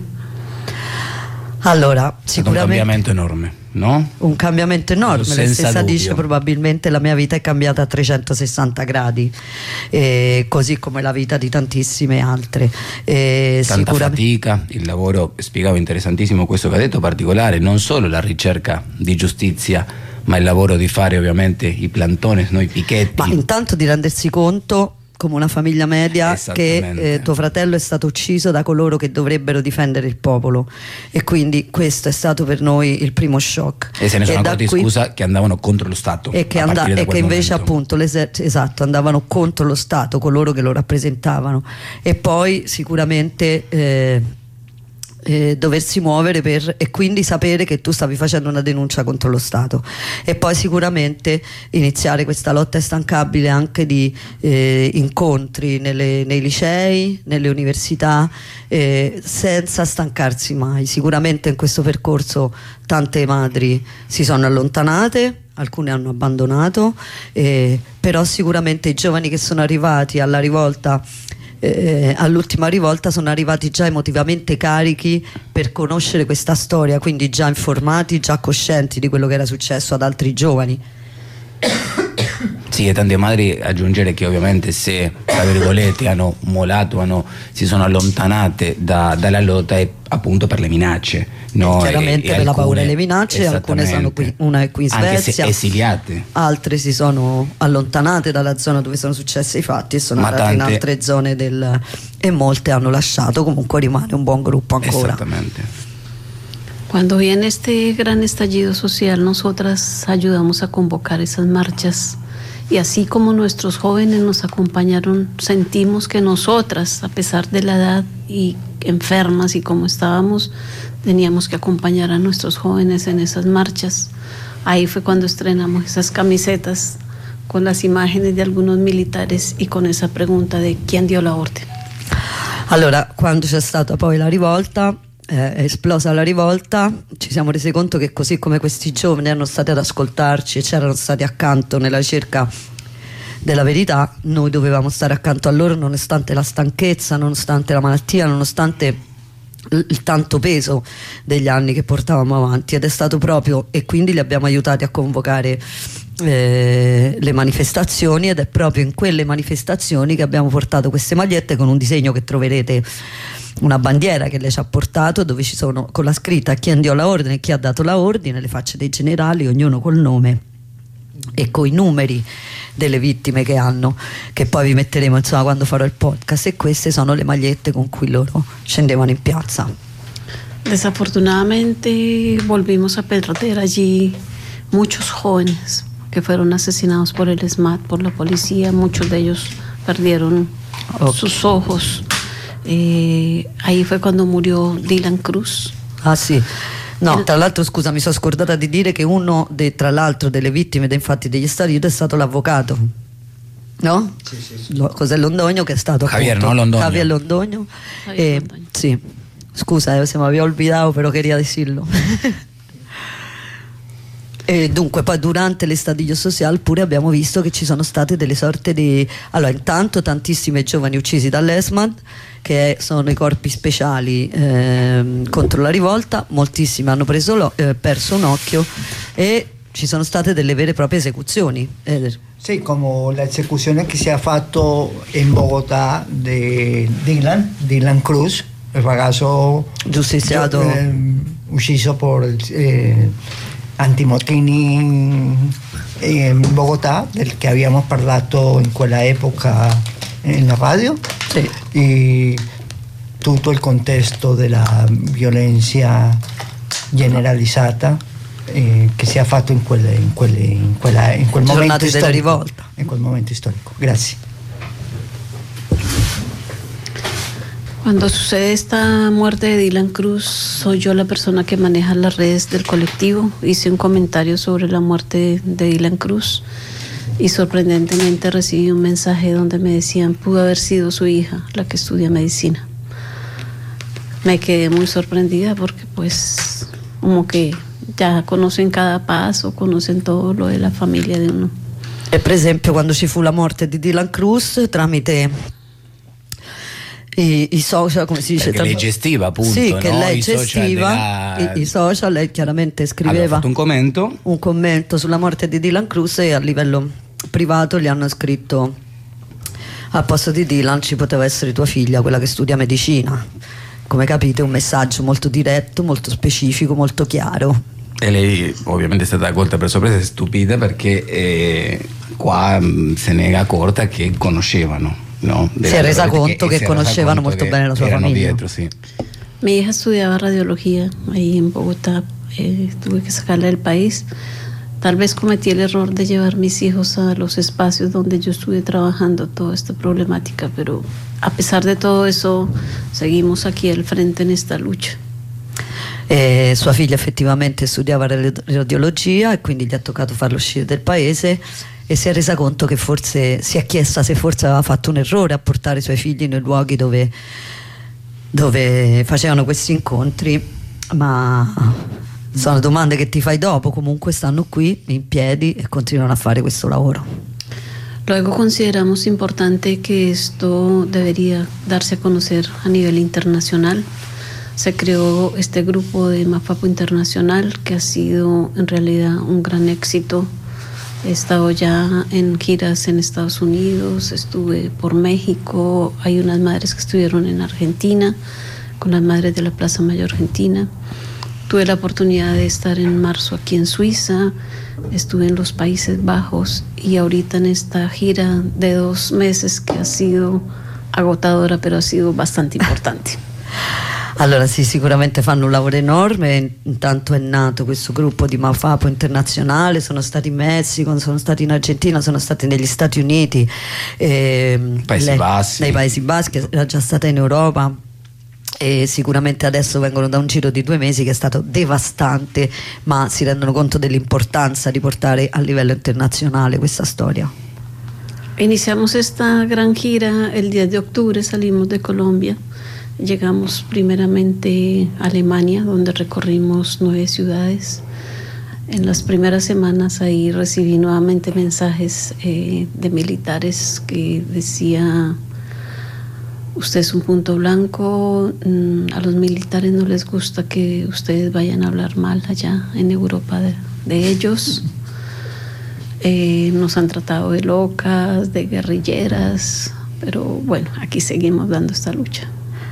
Allora, è stato un cambiamento enorme, no? Un cambiamento enorme, Senza lei stessa dubbio. dice probabilmente la mia vita è cambiata a trecentosessanta gradi, eh, così come la vita di tantissime altre. Eh, Tanta sicuramente- fatica, il lavoro, spiegavo interessantissimo questo che ha detto, particolare, non solo la ricerca di giustizia, ma il lavoro di fare ovviamente i plantones, no, i picchetti. Ma intanto di rendersi conto, come una famiglia media, che Esattamente. eh, tuo fratello è stato ucciso da coloro che dovrebbero difendere il popolo, e quindi questo è stato per noi il primo shock. E se ne sono da accorti, qui- scusa, che andavano contro lo Stato. e che, a and- partire da e quel che invece momento. appunto l'eser- esatto, andavano contro lo Stato, coloro che lo rappresentavano, e poi sicuramente eh, eh, doversi muovere per, e quindi sapere che tu stavi facendo una denuncia contro lo Stato, e poi sicuramente iniziare questa lotta instancabile anche di eh, incontri nelle- nei licei, nelle università, eh, senza stancarsi mai. Sicuramente in questo percorso tante madri si sono allontanate, alcune hanno abbandonato, eh, però sicuramente i giovani che sono arrivati alla rivolta, eh, all'ultima rivolta, sono arrivati già emotivamente carichi per conoscere questa storia, quindi già informati, già coscienti di quello che era successo ad altri giovani. Sì, e tante madri aggiungere che ovviamente se, tra virgolette, hanno molato, hanno, si sono allontanate da- dalla lotta è appunto per le minacce, no? Chiaramente E- e per la alcune- paura delle minacce, alcune sono qui, una è qui in anche se Svezia, esiliate. altre si sono allontanate dalla zona dove sono successi i fatti e sono Ma andate in tante- altre zone del, e molte hanno lasciato. Comunque rimane un buon gruppo ancora. Exactamente. Cuando viene este gran estallido social, nosotras ayudamos a convocar esas marchas, y así como nuestros jóvenes nos acompañaron, sentimos que nosotras, a pesar de la edad y enfermas y como estábamos, teníamos que acompañar a nuestros jóvenes en esas marchas. Ahí fue cuando estrenamos esas camisetas con las imágenes de algunos militares y con esa pregunta de quién dio la orden. Allora, quando c'è stata poi la rivolta, eh, è esplosa la rivolta, ci siamo resi conto che così come questi giovani erano stati ad ascoltarci e c'erano stati accanto nella ricerca della verità, noi dovevamo stare accanto a loro nonostante la stanchezza, nonostante la malattia, nonostante il il tanto peso degli anni che portavamo avanti, ed è stato proprio, e quindi li abbiamo aiutati a convocare eh, le manifestazioni, ed è proprio in quelle manifestazioni che abbiamo portato queste magliette con un disegno che troverete, una bandiera che lei ci ha portato, dove ci sono con la scritta chi dio la ordine e chi ha dato la ordine, le facce dei generali, ognuno col nome e coi numeri delle vittime che hanno, che poi vi metteremo insomma quando farò il podcast, e queste sono le magliette con cui loro scendevano in piazza. Desafortunadamente volvimos a perder allí muchos jóvenes que fueron asesinados por el SMAT, por la policía. Muchos de ellos perdieron Ok. sus ojos. Eh, ahí fue cuando murió Dylan Cruz. Ah sì. No, tra l'altro scusa, mi sono scordata di dire che uno de, tra l'altro delle vittime de, infatti degli Stati Uniti è stato l'avvocato, no? Sì, sì, sì. Lo- cos'è Londoño, che è stato Javier, appunto, no? Londoño. Javier Londoño. Javier Eh, Londoño. sì, scusa, eh, se mi avevo olvidato, però quería decirlo. E dunque poi durante l'estadiglio social pure abbiamo visto che ci sono state delle sorte di, allora intanto tantissimi giovani uccisi dall'ESMAD, che sono i corpi speciali ehm, contro la rivolta, moltissimi hanno preso lo- eh, perso un occhio, e ci sono state delle vere e proprie esecuzioni. Eh, Sí, como la ejecución que se ha fatto en Bogotá de Dylan, Dylan Cruz, el ragazzo Giustiziato. eh, ucciso por eh, antimotini en Bogotá, del que habíamos parlato in quella epoca en la radio, sì. y tutto il contesto della violenza generalizzata eh, che si è fatto in, quelle, in, quelle, in, quella, in quel Giornate momento della storico. rivolta. In quel momento storico. Grazie. Cuando sucede esta muerte de Dylan Cruz, soy yo la persona que maneja las redes del colectivo. Hice un comentario sobre la muerte de Dylan Cruz y sorprendentemente recibí un mensaje donde me decían pudo haber sido su hija la que estudia medicina. Me quedé muy sorprendida porque pues como que ya conocen cada paso, conocen todo lo de la familia de uno. E per esempio quando ci fu la morte di Dylan Cruz, tramite I, i social, come si dice? Perché lei gestiva appunto, sì, no? che lei I gestiva della... i, i social, lei chiaramente scriveva aveva fatto un commento un commento sulla morte di Dylan Cruz e a livello privato gli hanno scritto: al posto di Dylan ci poteva essere tua figlia, quella che studia medicina. Come capite, un messaggio molto diretto, molto specifico, molto chiaro. E lei ovviamente è stata colta per sorpresa e stupita perché eh, qua mh, se ne è accorta che conoscevano. No, si è resa conto che, che conoscevano molto bene la sua famiglia. Dietro, sí. Mi hija estudiaba radiología ahí en Bogotá, eh, tuve que sacarla del país. Tal vez cometí el error de llevar mis hijos a los espacios donde yo estuve trabajando toda esta problemática, pero a pesar de todo eso seguimos aquí al frente en esta lucha. E sua figlia effettivamente studiava radiologia e quindi gli ha toccato farlo uscire del paese e si è resa conto che forse si è chiesta se forse aveva fatto un errore a portare i suoi figli nei luoghi dove, dove facevano questi incontri, ma sono domande che ti fai dopo. Comunque stanno qui in piedi e continuano a fare questo lavoro. Luego consideramos importante que esto debería darse a conocer a nivel internacional. Se creó este grupo de Mafapo Internacional que ha sido en realidad un gran éxito. He estado ya en giras en Estados Unidos, estuve por México, hay unas madres que estuvieron en Argentina, con las madres de la Plaza Mayor Argentina. Tuve la oportunidad de estar en marzo aquí en Suiza, estuve en los Países Bajos y ahorita en esta gira de dos meses que ha sido agotadora, pero ha sido bastante importante. Allora sì, sicuramente fanno un lavoro enorme. Intanto è nato questo gruppo di Mafapo Internazionale, sono stati in Messico, sono stati in Argentina, sono stati negli Stati Uniti, eh, Paesi lei, Bassi. nei Paesi Bassi, era già stata in Europa e sicuramente adesso vengono da un giro di due mesi che è stato devastante, ma si rendono conto dell'importanza di portare a livello internazionale questa storia. Iniciamos esta gran gira el diez de octubre, salimos de Colombia. Llegamos primeramente a Alemania, donde recorrimos nueve ciudades. En las primeras semanas ahí recibí nuevamente mensajes eh, de militares que decía: usted es un punto blanco, mm, a los militares no les gusta que ustedes vayan a hablar mal allá en Europa de, de ellos. Eh, nos han tratado de locas, de guerrilleras, pero bueno, aquí seguimos dando esta lucha.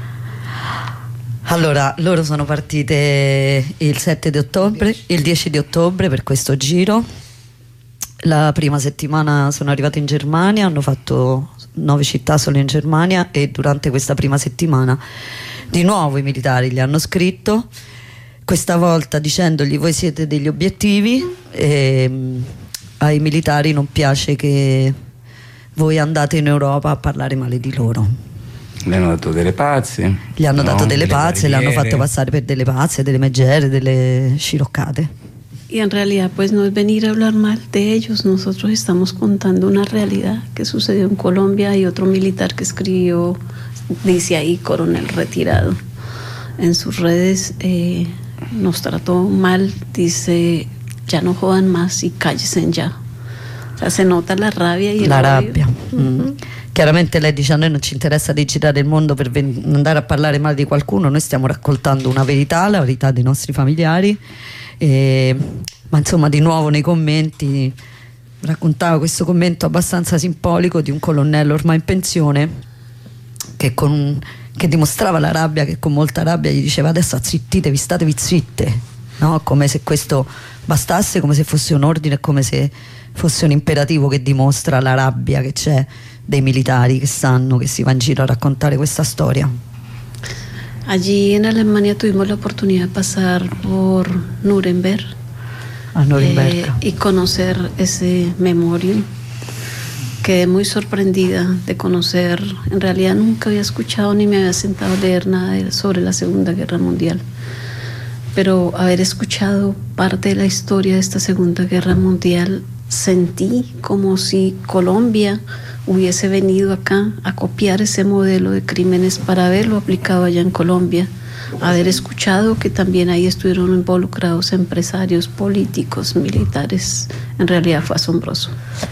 Allora, loro sono partite il sette di ottobre, il dieci di ottobre per questo giro. La prima settimana sono arrivate in Germania, hanno fatto nove città solo in Germania e durante questa prima settimana di nuovo i militari gli hanno scritto, questa volta dicendogli: voi siete degli obiettivi e ai militari non piace che voi andate in Europa a parlare male di loro. Le hanno dato delle pazze. Gli hanno no? dato delle Le pazze, le hanno barriere. fatto passare per delle pazze, delle megere, delle sciroccate. Y en realidad pues no es venir a hablar mal de ellos, nosotros estamos contando una realidad que sucedió en Colombia. Hay otro militar que escribió, dice ahí, coronel retirado, en sus redes, eh, nos trató mal, dice: ya no jodan más y cállense ya. O sea, se nota la rabbia y el La odio. rabbia. Mm. Uh-huh. Chiaramente lei dice: a noi non ci interessa di girare il mondo per ven- andare a parlare male di qualcuno, noi stiamo raccontando una verità, la verità dei nostri familiari. E, ma insomma, di nuovo nei commenti raccontava questo commento abbastanza simbolico di un colonnello ormai in pensione che, con, che dimostrava la rabbia, che con molta rabbia gli diceva: adesso zittitevi, statevi zitte, no? Come se questo bastasse, come se fosse un ordine, come se fosse un imperativo che dimostra la rabbia che c'è dei militari che sanno che si va in giro a raccontare questa storia. Allí en Alemania tuvimos la oportunidad de pasar por Nuremberg, A Norimberga. eh, y conocer ese memorial. Quedé muy sorprendida de conocer, en realidad nunca había escuchado ni me había sentado a leer nada de- sobre la Segunda Guerra Mundial, pero haber escuchado parte de la historia de esta Segunda Guerra Mundial, sentí como si Colombia hubiese venido acá a copiar ese modelo de crímenes para haberlo aplicado allá en Colombia, haber escuchado que también ahí estuvieron involucrados empresarios, políticos, militares. En realidad fue asombroso.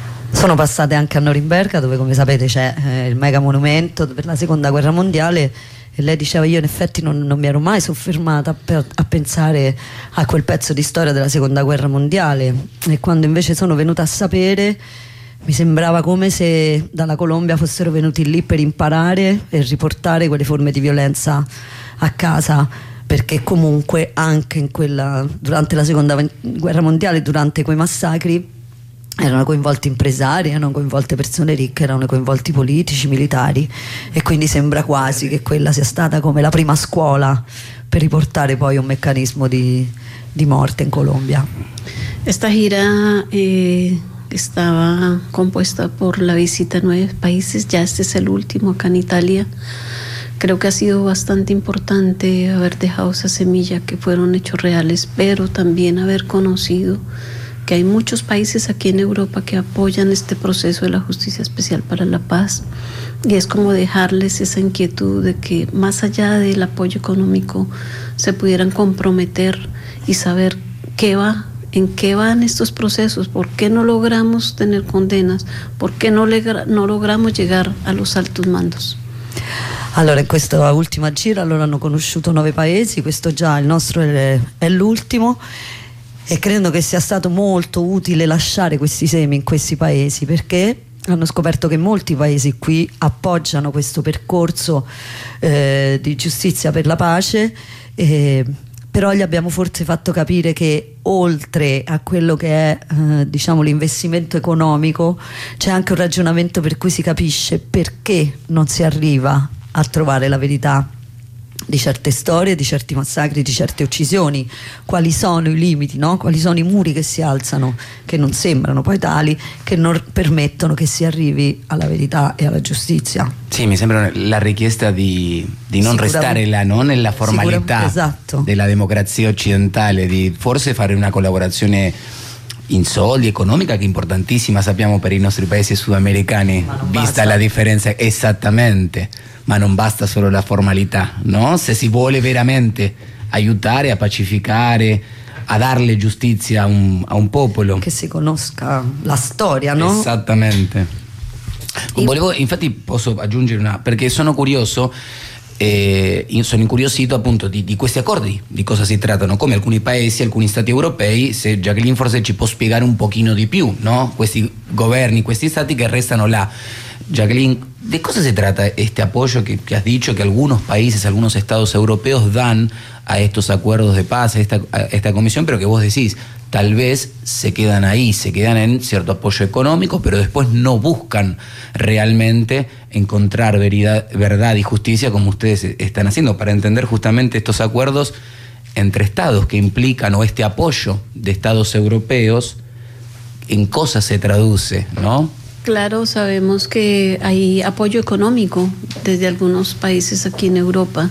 Sono passate anche a Norimberga, dove come sapete c'è eh, il mega monumento per la seconda guerra mondiale, e lei diceva: io in effetti non, non mi ero mai soffermata per, a pensare a quel pezzo di storia della seconda guerra mondiale, e quando invece sono venuta a sapere mi sembrava come se dalla Colombia fossero venuti lì per imparare e riportare quelle forme di violenza a casa, perché comunque anche in quella, durante la seconda guerra mondiale, durante quei massacri, erano coinvolti impresari, erano coinvolte persone ricche, erano coinvolti politici, militari, e quindi sembra quasi che quella sia stata come la prima scuola per riportare poi un meccanismo di, di morte in Colombia. Esta gira eh, estaba compuesta por la visita a nueve países, ya este es el último acá en Italia. Creo que ha sido bastante importante haber dejado esa semilla, que fueron hechos reales, pero también haber conocido que hay muchos países aquí en Europa que apoyan este proceso de la Justicia Especial para la Paz, y es como dejarles esa inquietud de que más allá del apoyo económico se pudieran comprometer y saber qué va, en qué van estos procesos, por qué no logramos tener condenas, por qué no, legra, no logramos llegar a los altos mandos. Allora, in questa ultima gira loro hanno conosciuto nove paesi, questo già il nostro è, è l'ultimo, e credo che sia stato molto utile lasciare questi semi in questi paesi, perché hanno scoperto che molti paesi qui appoggiano questo percorso eh, di giustizia per la pace, eh, però gli abbiamo forse fatto capire che oltre a quello che è eh, diciamo l'investimento economico, c'è anche un ragionamento per cui si capisce perché non si arriva a trovare la verità di certe storie, di certi massacri, di certe uccisioni, quali sono i limiti, no? Quali sono i muri che si alzano, che non sembrano poi tali, che non permettono che si arrivi alla verità e alla giustizia. Sì, mi sembra la richiesta di, di non restare là, no? nella formalità esatto. della democrazia occidentale, di forse fare una collaborazione in soldi, economica, che è importantissima, sappiamo, per i nostri paesi sudamericani, vista basta. la differenza, esattamente, ma non basta solo la formalità, no? Se si vuole veramente aiutare a pacificare, a darle giustizia a un, a un popolo, che si conosca la storia, no? Esattamente. Volevo, infatti posso aggiungere una, perché sono curioso, eh, sono incuriosito appunto di, di questi accordi, di cosa si trattano, come alcuni paesi, alcuni stati europei. Se Jacqueline forse ci può spiegare un pochino di più, no? Questi governi, questi stati che restano là. Jacqueline, ¿de cosa se trata este apoyo que, que has dicho que algunos países, algunos estados europeos dan a estos acuerdos de paz, a esta, a esta comisión, pero que vos decís, tal vez se quedan ahí, se quedan en cierto apoyo económico, pero después no buscan realmente encontrar veridad, verdad y justicia como ustedes están haciendo, para entender justamente estos acuerdos entre estados que implican, o este apoyo de estados europeos, en cosas se traduce, ¿no? Claro, sabemos que hay apoyo económico desde algunos países aquí en Europa,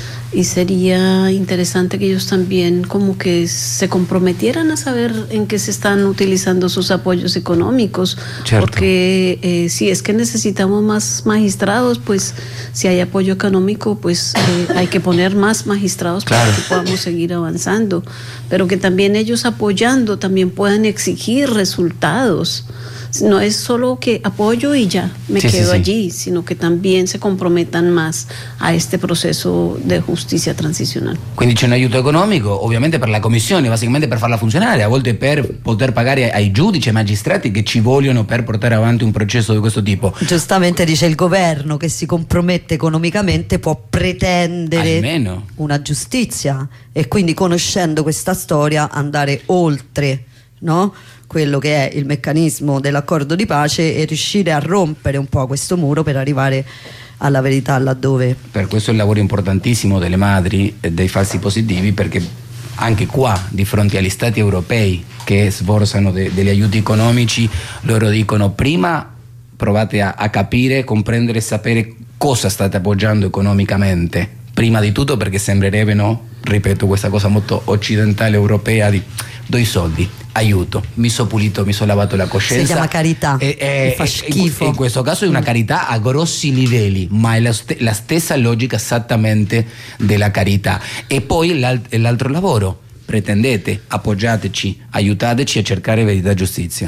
y sería interesante que ellos también como que se comprometieran a saber en qué se están utilizando sus apoyos económicos. Cierto. Porque eh, si es que necesitamos más magistrados, pues si hay apoyo económico, pues eh, hay que poner más magistrados, claro, para que podamos seguir avanzando, pero que también ellos apoyando también puedan exigir resultados. No es solo que apoyo y ya me sí, quedo sí, sí. allí, sino que también se comprometan más a este processo di giustizia transizionale. Quindi c'è un aiuto economico, ovviamente per la commissione, basicamente per farla funzionare, a volte per poter pagare ai giudici, ai magistrati che ci vogliono per portare avanti un processo di questo tipo. Giustamente dice, il governo che si compromette economicamente può pretendere almeno una giustizia, e quindi conoscendo questa storia andare oltre, no? Quello che è il meccanismo dell'accordo di pace, e riuscire a rompere un po' questo muro per arrivare alla verità laddove. Per questo è il lavoro importantissimo delle madri e dei falsi positivi, perché anche qua, di fronte agli stati europei che sborsano de, degli aiuti economici, loro dicono: prima provate a, a capire, comprendere e sapere cosa state appoggiando economicamente, prima di tutto, perché sembrerebbe, no? Ripeto, questa cosa molto occidentale, europea, di do i soldi, aiuto, mi so pulito, mi so lavato la coscienza. Si chiama carità, e, e, fa schifo. In questo caso è una carità a grossi livelli, ma è la, st- la stessa logica esattamente della carità. E poi l'alt- l'altro lavoro, pretendete, appoggiateci, aiutateci a cercare verità e giustizia.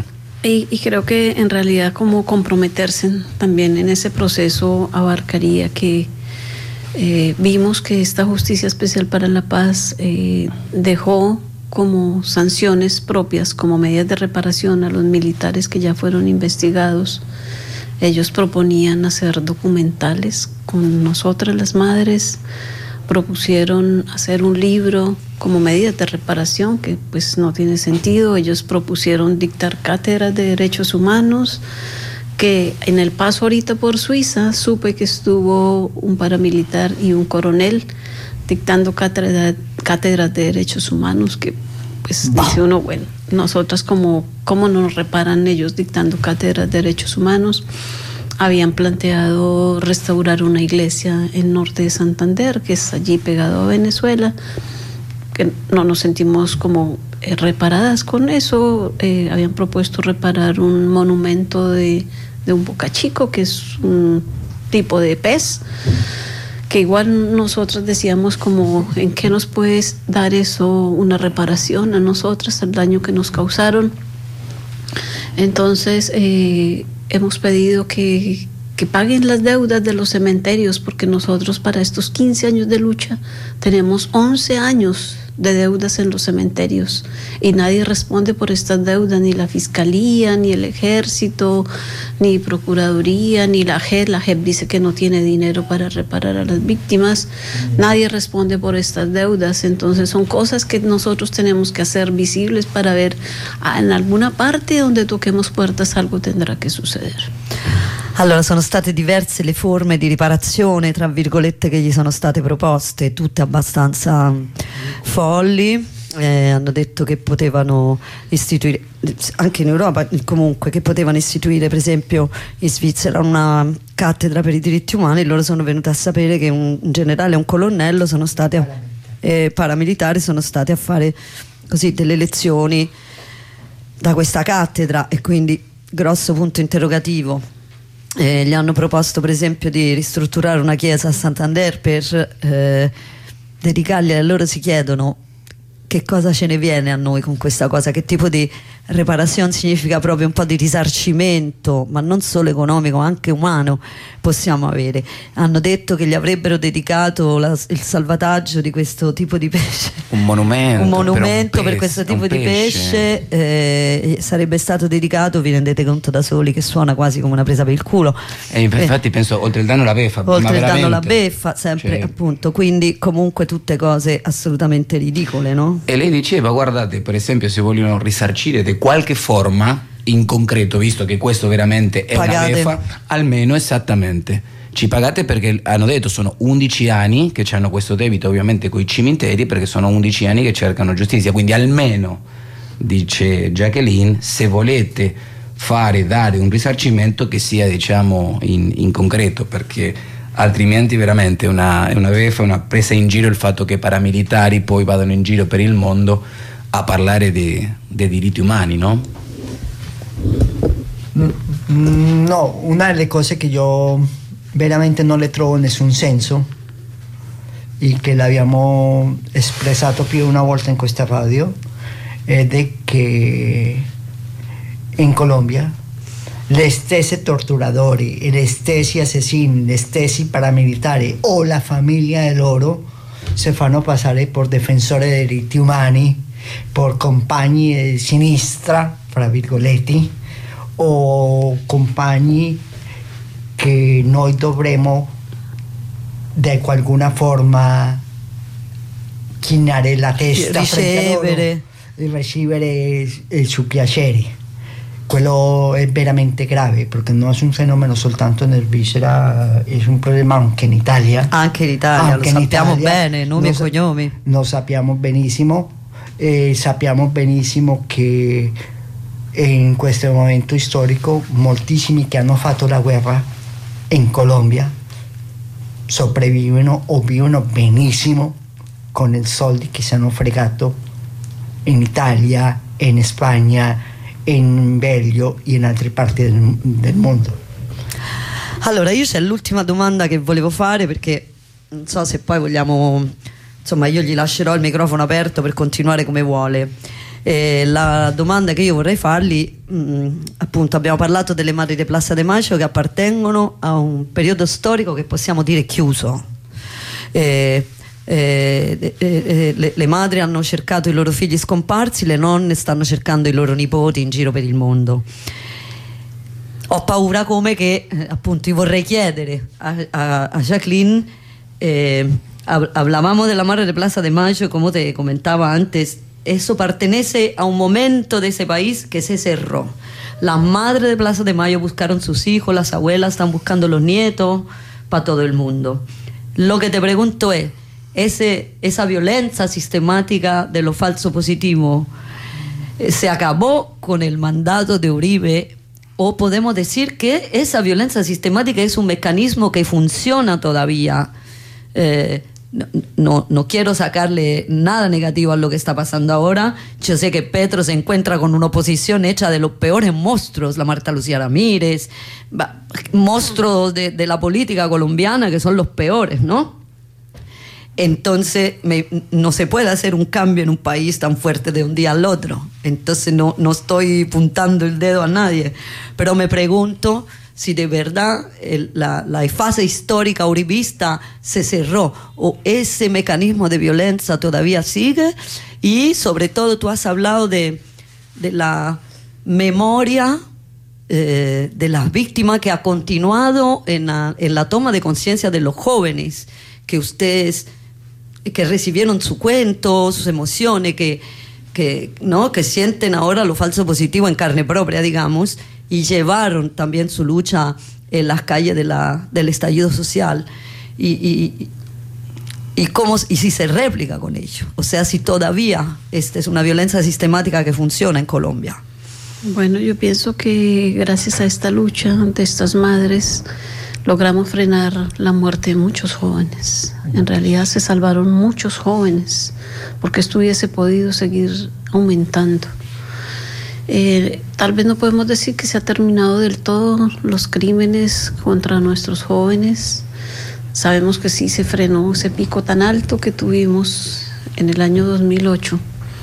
Y, y creo que en realidad como comprometerse también en ese proceso abarcaría que eh, vimos que esta Justicia Especial para la Paz eh, dejó como sanciones propias, como medidas de reparación a los militares que ya fueron investigados. Ellos proponían hacer documentales con nosotras las madres, propusieron hacer un libro como medida de reparación, que pues no tiene sentido. Ellos propusieron dictar cátedras de derechos humanos, que en el paso ahorita por Suiza supe que estuvo un paramilitar y un coronel dictando cátedra, cátedras de derechos humanos, que pues wow. Dice uno, bueno, nosotras como, ¿cómo nos reparan ellos dictando cátedras de derechos humanos? Habían planteado restaurar una iglesia en norte de Santander, que es allí pegado a Venezuela, que no nos sentimos como eh, reparadas con eso. Eh, habían propuesto reparar un monumento de, de un bocachico, que es un tipo de pez, que igual nosotros decíamos como, ¿en qué nos puedes dar eso, una reparación a nosotras, el daño que nos causaron? Entonces eh, hemos pedido que, que paguen las deudas de los cementerios, porque nosotros para estos quince años de lucha tenemos once años de deudas en los cementerios y nadie responde por estas deudas, ni la Fiscalía, ni el Ejército, ni Procuraduría, ni la J E P. La J E P dice que no tiene dinero para reparar a las víctimas. Nadie responde por estas deudas. Entonces son cosas que nosotros tenemos que hacer visibles para ver, ah, en alguna parte donde toquemos puertas algo tendrá che succedere. Allora, sono state diverse le forme di riparazione, tra virgolette, che gli sono state proposte, tutte abbastanza folli. Eh, hanno detto che potevano istituire, anche in Europa comunque, che potevano istituire per esempio in Svizzera una cattedra per i diritti umani. Loro sono venute a sapere che un generale e un colonnello sono stati a, eh, paramilitari sono stati a fare così delle lezioni da questa cattedra, e quindi grosso punto interrogativo. Eh, gli hanno proposto per esempio di ristrutturare una chiesa a Santander per eh, dedicargli, e loro si chiedono che cosa ce ne viene a noi con questa cosa, che tipo di reparazione significa, proprio un po' di risarcimento, ma non solo economico, anche umano possiamo avere. Hanno detto che gli avrebbero dedicato la, il salvataggio di questo tipo di pesce, un monumento, un monumento per, un pesce, per questo tipo di pesce, eh, sarebbe stato dedicato, vi rendete conto da soli che suona quasi come una presa per il culo, e infatti eh, penso oltre il danno la beffa, oltre il danno la beffa sempre, cioè, appunto, quindi comunque tutte cose assolutamente ridicole, no? E lei diceva, guardate, per esempio, se vogliono risarcire di qualche forma in concreto, visto che questo veramente è pagate. Una beffa, almeno esattamente ci pagate, perché hanno detto sono undici anni che hanno questo debito ovviamente con i cimiteri, perché sono undici anni che cercano giustizia, quindi almeno, dice Jacqueline, se volete fare, dare un risarcimento che sia, diciamo, in, in concreto, perché altrimenti veramente una, è una beffa, una presa in giro il fatto che paramilitari poi vadano in giro per il mondo a parlare di diritti umani, no? No, una delle cose che io veramente non le trovo nessun senso, e che l'abbiamo espresso più di una volta in questa radio, è che in Colombia le stesse torturatori, gli stessi assassini, gli stessi paramilitari o la famiglia di loro si fanno passare per difensori dei diritti umani, per compagni di sinistra, fra virgolette, o compagni che noi dovremmo di qualcuna forma chinare la testa, ricevere, ricevere il suo piacere. Quello è veramente grave, perché non è un fenomeno soltanto nel Svizzera, è un problema anche in Italia. Anche in Italia, anche lo in sappiamo Italia, bene, nomi e cognomi. Lo sappiamo benissimo, e sappiamo benissimo che in questo momento storico moltissimi che hanno fatto la guerra in Colombia sopravvivono o vivono benissimo con i soldi che si hanno fregato in Italia, in Spagna, in Belgio e in altre parti del, del mondo. Allora, io c'è l'ultima domanda che volevo fare, perché non so se poi vogliamo, insomma, io gli lascerò il microfono aperto per continuare come vuole. E la domanda che io vorrei fargli, mh, appunto abbiamo parlato delle madri di Plaza de Mayo che appartengono a un periodo storico che possiamo dire chiuso. E, e, e, le, le madri hanno cercato i loro figli scomparsi, le nonne stanno cercando i loro nipoti in giro per il mondo. Ho paura come che, eh, appunto, io vorrei chiedere a, a, a Jacqueline, eh, hablábamos de la madre de Plaza de Mayo, como te comentaba antes, eso pertenece a un momento de ese país que se cerró. Las madres de Plaza de Mayo buscaron sus hijos, las abuelas están buscando los nietos para todo el mundo. Lo que te pregunto es, ese, esa violencia sistemática de lo falso positivo, ¿se acabó con el mandato de Uribe? ¿O podemos decir que esa violencia sistemática es un mecanismo que funciona todavía? Eh, No, no, no quiero sacarle nada negativo a lo que está pasando ahora. Yo sé que Petro se encuentra con una oposición hecha de los peores monstruos, la Marta Lucía Ramírez, monstruos de, de la política colombiana que son los peores, ¿no? Entonces me, no se puede hacer un cambio en un país tan fuerte de un día al otro. Entonces no, no estoy puntando el dedo a nadie, pero me pregunto si de verdad el, la, la fase histórica uribista se cerró o ese mecanismo de violencia todavía sigue. Y sobre todo tú has hablado de, de la memoria eh, de las víctimas que ha continuado en la, en la toma de conciencia de los jóvenes que ustedes que recibieron su cuento, sus emociones, que, que, ¿no? que sienten ahora lo falso positivo en carne propia, digamos, y llevaron también su lucha en las calles de la, del estallido social. Y, y, y, cómo, y si se réplica con ello. O sea, si todavía esta es una violencia sistemática que funciona en Colombia. Bueno, yo pienso que gracias a esta lucha de estas madres logramos frenar la muerte de muchos jóvenes. En realidad se salvaron muchos jóvenes, porque esto hubiese podido seguir aumentando. Eh, tal vez no podemos decir que se ha terminado del todo los crímenes contra nuestros jóvenes. Sabemos que sí se frenó ese pico tan alto que tuvimos en el año dos mil ocho.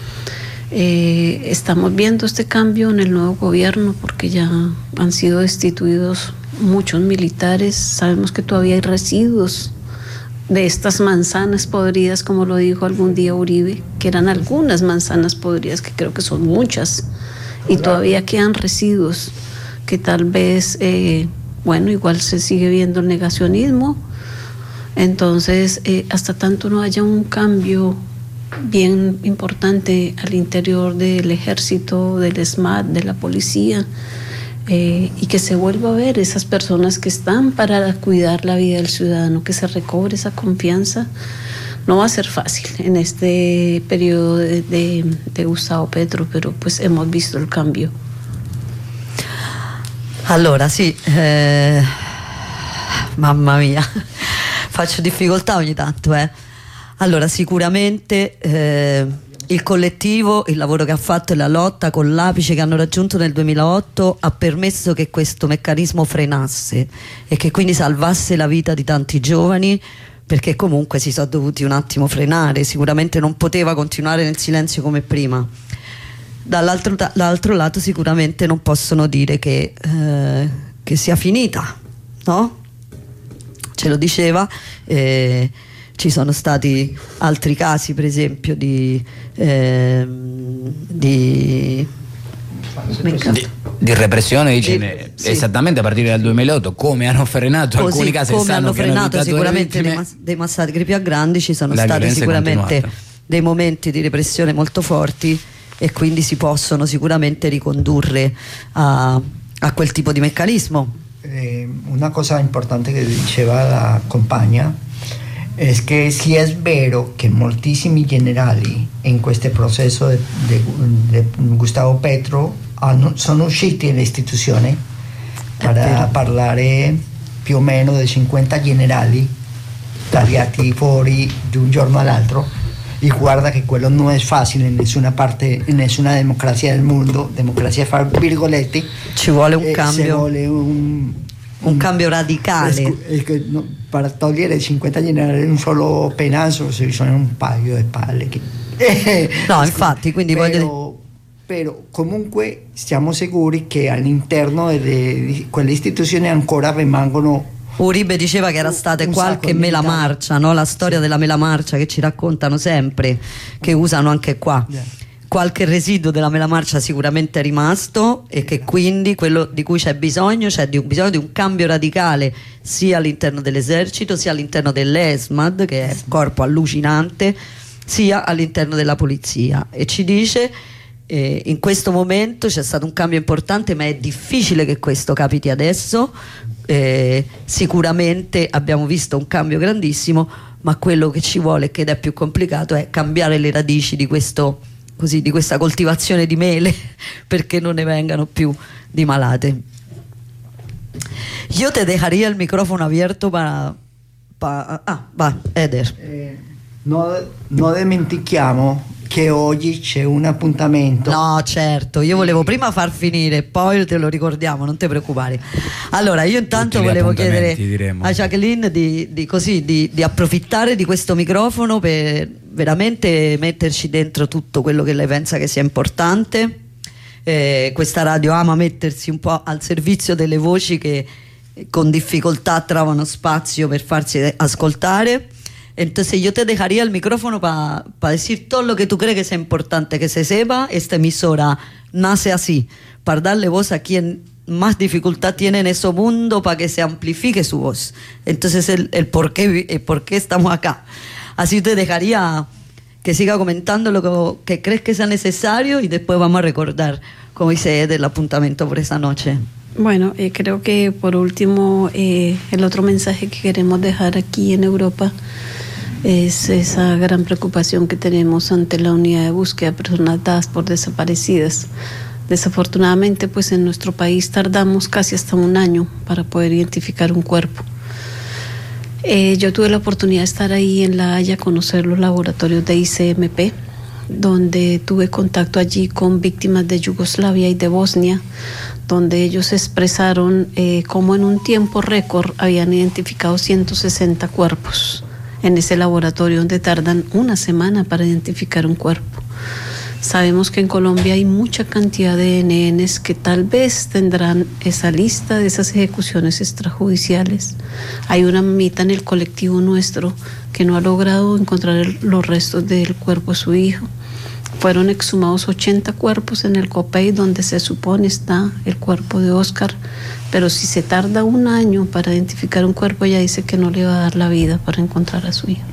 Eh, estamos viendo este cambio en el nuevo gobierno porque ya han sido destituidos muchos militares. Sabemos que todavía hay residuos de estas manzanas podridas, como lo dijo algún día Uribe, que eran algunas manzanas podridas, que creo que son muchas, y todavía quedan residuos que tal vez, eh, bueno, igual se sigue viendo el negacionismo. Entonces, eh, hasta tanto no haya un cambio bien importante al interior del ejército, del S M A T, de la policía, eh, y que se vuelva a ver esas personas que están para cuidar la vida del ciudadano, que se recobre esa confianza, no va a ser fácil en este periodo de, de, de Gustavo Petro, pero pues hemos visto il cambio. Allora sì, eh, mamma mia, faccio difficoltà ogni tanto, eh. Allora sicuramente eh, il collettivo, il lavoro che ha fatto e la lotta con l'apice che hanno raggiunto nel duemilaotto ha permesso che questo meccanismo frenasse e che quindi salvasse la vita di tanti giovani, perché comunque si sono dovuti un attimo frenare, sicuramente non poteva continuare nel silenzio come prima. Dall'altro, dall'altro lato sicuramente non possono dire che, eh, che sia finita, no? Ce lo diceva, eh, ci sono stati altri casi, per esempio, di, eh, di, di, di repressione, dice, di, sì. Esattamente a partire dal duemilaotto, come hanno frenato Così, alcuni casi, come hanno frenato hanno sicuramente dei, mas- dei massacri più grandi, ci sono stati sicuramente dei momenti di repressione molto forti e quindi si possono sicuramente ricondurre a, a quel tipo di meccanismo. Eh, una cosa importante che diceva la compagna es que sí es vero que moltissimi generali in questo processo di Gustavo Petro hanno, sono usciti dall'istituzione per parlare più o meno di cinquanta generali tagliati fuori di un giorno all'altro, y guarda che quello non è facile in nessuna parte, in nessuna democrazia del mondo, democrazia fra virgolette, ci vuole un eh, cambio, vuole un, un cambio radicale. Es que no, para togliere cinquanta generali in un solo pedazo ci sono un paio di palle che... no, infatti, quindi però, voglio però comunque siamo sicuri che all'interno di quelle istituzioni ancora rimangono. Uribe diceva che era stata un qualche sacco di mela militari. marcia, no? La storia della mela marcia che ci raccontano sempre, che usano anche qua. Yeah. Qualche residuo della mela marcia sicuramente è rimasto e che quindi quello di cui c'è bisogno, c'è di un, bisogno di un cambio radicale sia all'interno dell'esercito, sia all'interno dell'ESMAD, che è un corpo allucinante, sia all'interno della polizia. E ci dice eh, in questo momento c'è stato un cambio importante, ma è difficile che questo capiti adesso. Eh, sicuramente abbiamo visto un cambio grandissimo, ma quello che ci vuole, ed è più complicato, è cambiare le radici di questo, così, di questa coltivazione di mele perché non ne vengano più di malate. Io te dejaría il microfono abierto para, para ah, va, Eder. Eh, no, no dimentichiamo che oggi c'è un appuntamento. No, certo, io volevo prima far finire, poi te lo ricordiamo, non ti preoccupare. Allora, io intanto Tutti gli volevo chiedere appuntamenti, diremo. a Jacqueline di, di, così, di, di approfittare di questo microfono per veramente metterci dentro tutto quello che lei pensa che sia importante. Eh, questa radio ama mettersi un po' al servizio delle voci che con difficoltà trovano spazio per farsi ascoltare. Entonces yo te dejaría el micrófono para pa decir todo lo que tú crees que sea importante que se sepa. Esta emisora nace así, para darle voz a quien más dificultad tiene en ese mundo, para que se amplifique su voz. Entonces el, el, por qué, el por qué estamos acá. Así te dejaría que siga comentando lo que, que crees que sea necesario y después vamos a recordar, como dice Ed, el apuntamiento por esa noche. Bueno, eh, creo que por último eh, el otro mensaje que queremos dejar aquí en Europa es esa gran preocupación que tenemos ante la unidad de búsqueda de personas dadas por desaparecidas. Desafortunadamente, pues en nuestro país tardamos casi hasta un año para poder identificar un cuerpo. Eh, yo tuve la oportunidad de estar ahí en La Haya, conocer los laboratorios de I C M P, donde tuve contacto allí con víctimas de Yugoslavia y de Bosnia, donde ellos expresaron eh, cómo en un tiempo récord habían identificado ciento sesenta cuerpos en ese laboratorio, donde tardan una semana para identificar un cuerpo. Sabemos que en Colombia hay mucha cantidad de N Ns que tal vez tendrán esa lista de esas ejecuciones extrajudiciales. Hay una mamita en el colectivo nuestro que no ha logrado encontrar el, los restos del cuerpo de su hijo. Fueron exhumados ochenta cuerpos en el Copey, donde se supone está el cuerpo de Oscar, pero si se tarda un año para identificar un cuerpo, ella dice que no le va a dar la vida para encontrar a su hijo.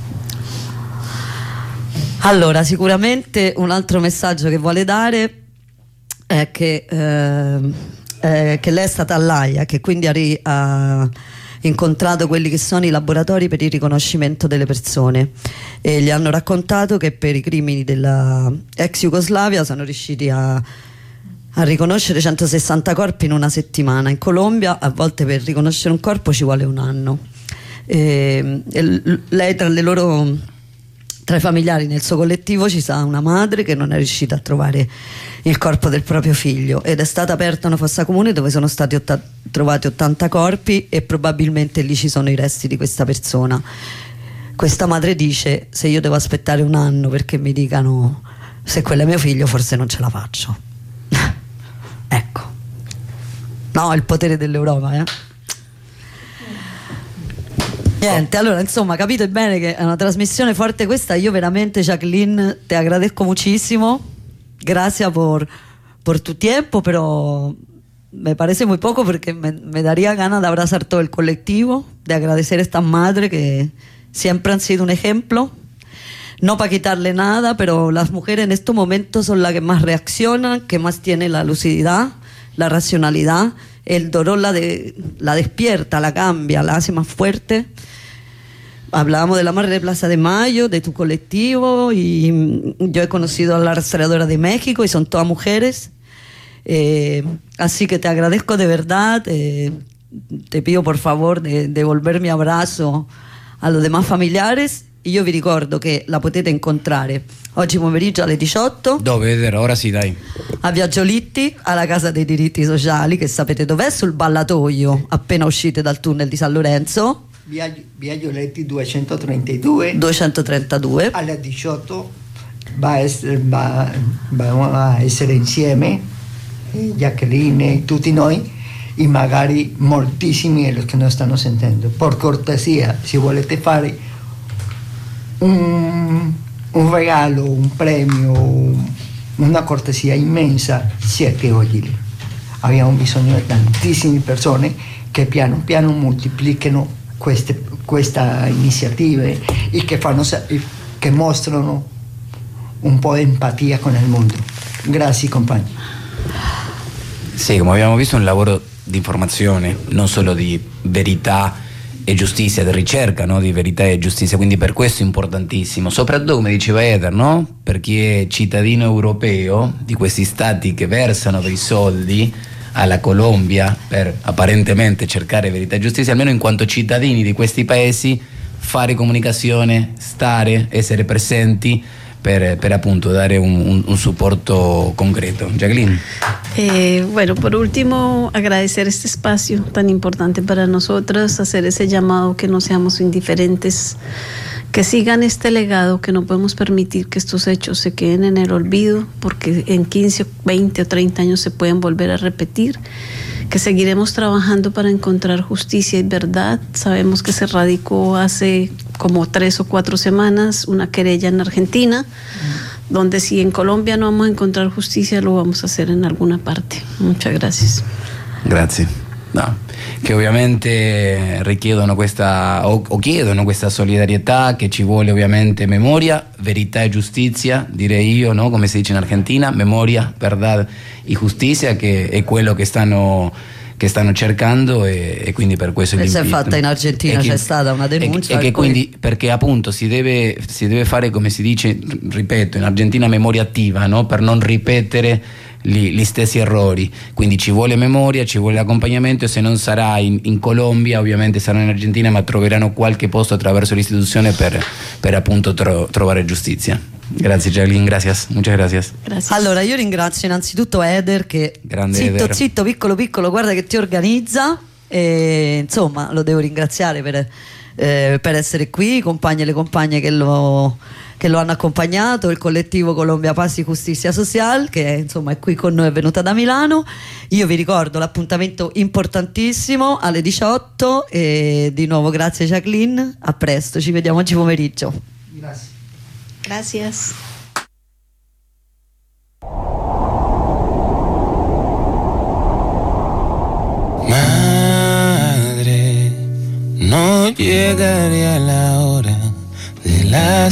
Allora, sicuramente un altro messaggio che vuole dare è che, eh, eh, che lei è stata all'Aia, che quindi ha, ri, ha incontrato quelli che sono i laboratori per il riconoscimento delle persone e gli hanno raccontato che per i crimini della ex Jugoslavia sono riusciti a, a riconoscere centosessanta corpi in una settimana. In Colombia a volte per riconoscere un corpo ci vuole un anno. E, e lei tra le loro tra i familiari nel suo collettivo ci sta una madre che non è riuscita a trovare il corpo del proprio figlio ed è stata aperta una fossa comune dove sono stati otta- trovati ottanta corpi e probabilmente lì ci sono i resti di questa persona. Questa madre dice: se io devo aspettare un anno perché mi dicano se quello è mio figlio, forse non ce la faccio. Ecco, no, il potere dell'Europa, eh Niente, allora insomma capite bene que es una transmisión fuerte questa. Yo veramente, Jacqueline, te agradezco muchísimo, gracias por, por tu tiempo, pero me parece muy poco porque me, me daría ganas de abrazar todo el colectivo, de agradecer a estas madres que siempre han sido un ejemplo, no para quitarle nada, pero las mujeres en estos momentos son las que más reaccionan, que más tienen la lucididad, la racionalidad. El dolor la, de, la despierta, la cambia, la hace más fuerte. Hablábamos de la Madre de Plaza de Mayo, de tu colectivo, y yo he conocido a la rastreadora de México y son todas mujeres. Eh, así que te agradezco de verdad. Eh, te pido por favor de devolver mi abrazo a los demás familiares. E io vi ricordo che la potete incontrare oggi pomeriggio alle diciotto. Dove? Ora sì, dai. A Viaggio Litti, alla Casa dei Diritti Sociali, che sapete dov'è, sul ballatoio, appena uscite dal tunnel di San Lorenzo. Via, via Gioletti duecentotrentadue. duecentotrentadue. Alle diciotto. va a essere, va, va a essere insieme, Jacqueline e tutti noi, e magari moltissimi quelli che non stanno sentendo. Per cortesia, se volete fare un, un regalo, un premio, una cortesia immensa, siete oggi lì. Abbiamo bisogno di tantissime persone che piano piano moltiplicano queste, queste iniziative e che, fanno, che mostrano un po' di empatia con il mondo. Grazie compagni. Sì, come abbiamo visto, un lavoro di informazione, non solo di verità e giustizia, di ricerca, no? Di verità e giustizia, quindi per questo è importantissimo, soprattutto come diceva Eder, no? Per chi è cittadino europeo di questi stati che versano dei soldi alla Colombia per apparentemente cercare verità e giustizia, almeno in quanto cittadini di questi paesi, fare comunicazione, stare, essere presenti per, per appunto dare un, un, un supporto concreto. Jacqueline. Eh, bueno, por último, agradecer este espacio tan importante para nosotros, hacer ese llamado que no seamos indiferentes, que sigan este legado, que no podemos permitir que estos hechos se queden en el olvido, porque en quince, veinte o treinta años se pueden volver a repetir, que seguiremos trabajando para encontrar justicia y verdad. Sabemos que se radicó hace como tres o cuatro semanas una querella en Argentina, mm. donde si en Colombia no vamos a encontrar justicia, lo vamos a hacer en alguna parte. Muchas gracias. Grazie. No. Che ovviamente richiedono questa o, o chiedono questa solidarietà, che ci vuole ovviamente memoria, verità e giustizia, direi io, no? Come si dice in Argentina, memoria, verdad e giustizia, che è quello che stanno che stanno cercando, e, e quindi per questo e si è fatta in Argentina, che, c'è stata una denuncia e, e che quindi, perché appunto si deve, si deve fare, come si dice, ripeto, in Argentina memoria attiva, no? Per non ripetere gli, gli stessi errori, quindi ci vuole memoria, ci vuole accompagnamento, e se non sarà in, in Colombia ovviamente sarà in Argentina, ma troveranno qualche posto attraverso l'istituzione per, per appunto tro, trovare giustizia. Grazie Jacqueline, gracias, muchas gracias. Grazie. Allora io ringrazio innanzitutto Eder, che Grande zitto Eder. zitto piccolo piccolo guarda che ti organizza, e insomma lo devo ringraziare per, eh, per essere qui, i compagni e le compagne che lo, che lo hanno accompagnato, il collettivo Colombia Paz y Justicia Social che insomma è qui con noi, è venuta da Milano. Io vi ricordo l'appuntamento importantissimo alle diciotto, e di nuovo grazie Jacqueline, a presto, ci vediamo oggi pomeriggio. Grazie. Gracias. Madre, no llegaría la hora de la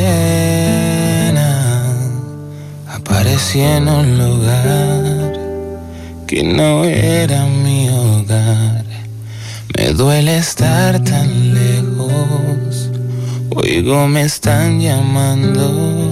cena. Aparecí en un lugar que no era mi hogar. Me duele estar tan lejos. Oigo, me están llamando.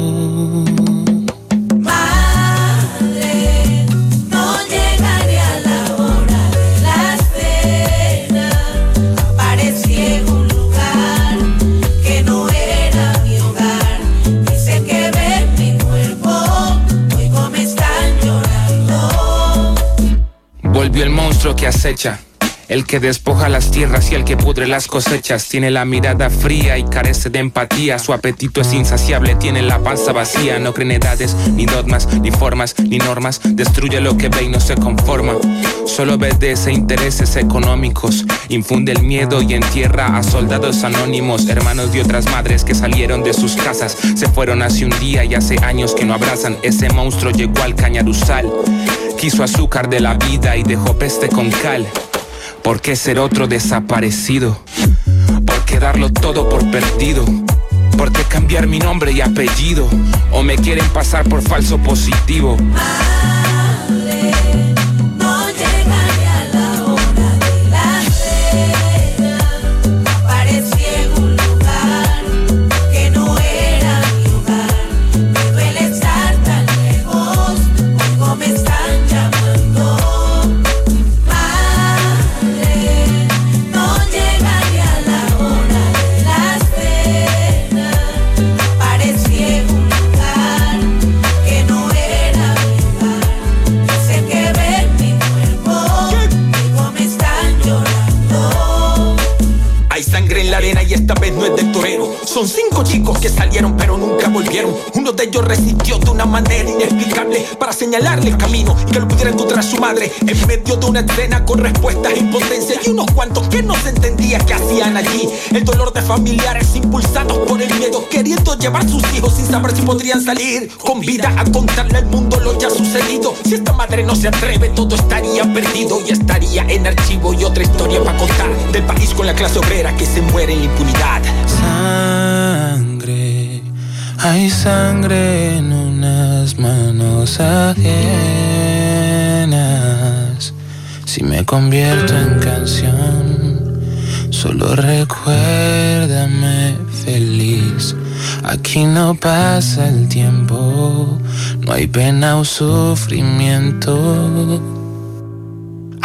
Madre, no llegaré a la hora de la cena. Aparecí en un lugar que no era mi hogar. Dicen que ven mi cuerpo. Oigo, me están llorando. Volvió el monstruo que acecha, el que despoja las tierras y el que pudre las cosechas. Tiene la mirada fría y carece de empatía. Su apetito es insaciable, tiene la panza vacía. No cree en edades, ni dogmas, ni formas, ni normas. Destruye lo que ve y no se conforma. Solo obedece intereses económicos. Infunde el miedo y entierra a soldados anónimos. Hermanos de otras madres que salieron de sus casas. Se fueron hace un día y hace años que no abrazan. Ese monstruo llegó al Cañaruzal. Quiso azúcar de la vida y dejó peste con cal. ¿Por qué ser otro desaparecido? ¿Por qué darlo todo por perdido? ¿Por qué cambiar mi nombre y apellido? ¿O me quieren pasar por falso positivo? Madre, no llegaré a la hora de la cena. Aparecí en un lugar que no era mi hogar. Me duele estar tan lejos. Oigo, me están llamando. Parecía un lugar que no era mi lugar. Son cinco chicos que salieron pero nunca volvieron. Uno de ellos resistió de una manera inexplicable para señalarle el camino y que lo pudiera encontrar su madre en medio de una escena con respuestas e impotencia. Y unos cuantos que no se entendía qué hacían allí. El dolor de familiares impulsados por el miedo, queriendo llevar sus hijos sin saber si podrían salir con vida a contarle al mundo lo ya sucedido. Si esta madre no se atreve, todo estaría perdido y estaría en archivo y otra historia para contar del país con la clase obrera que se muere en la impunidad. Sangre, hay sangre en unas manos ajenas. Si me convierto en canción, solo recuérdame feliz. Aquí no pasa el tiempo, no hay pena o sufrimiento.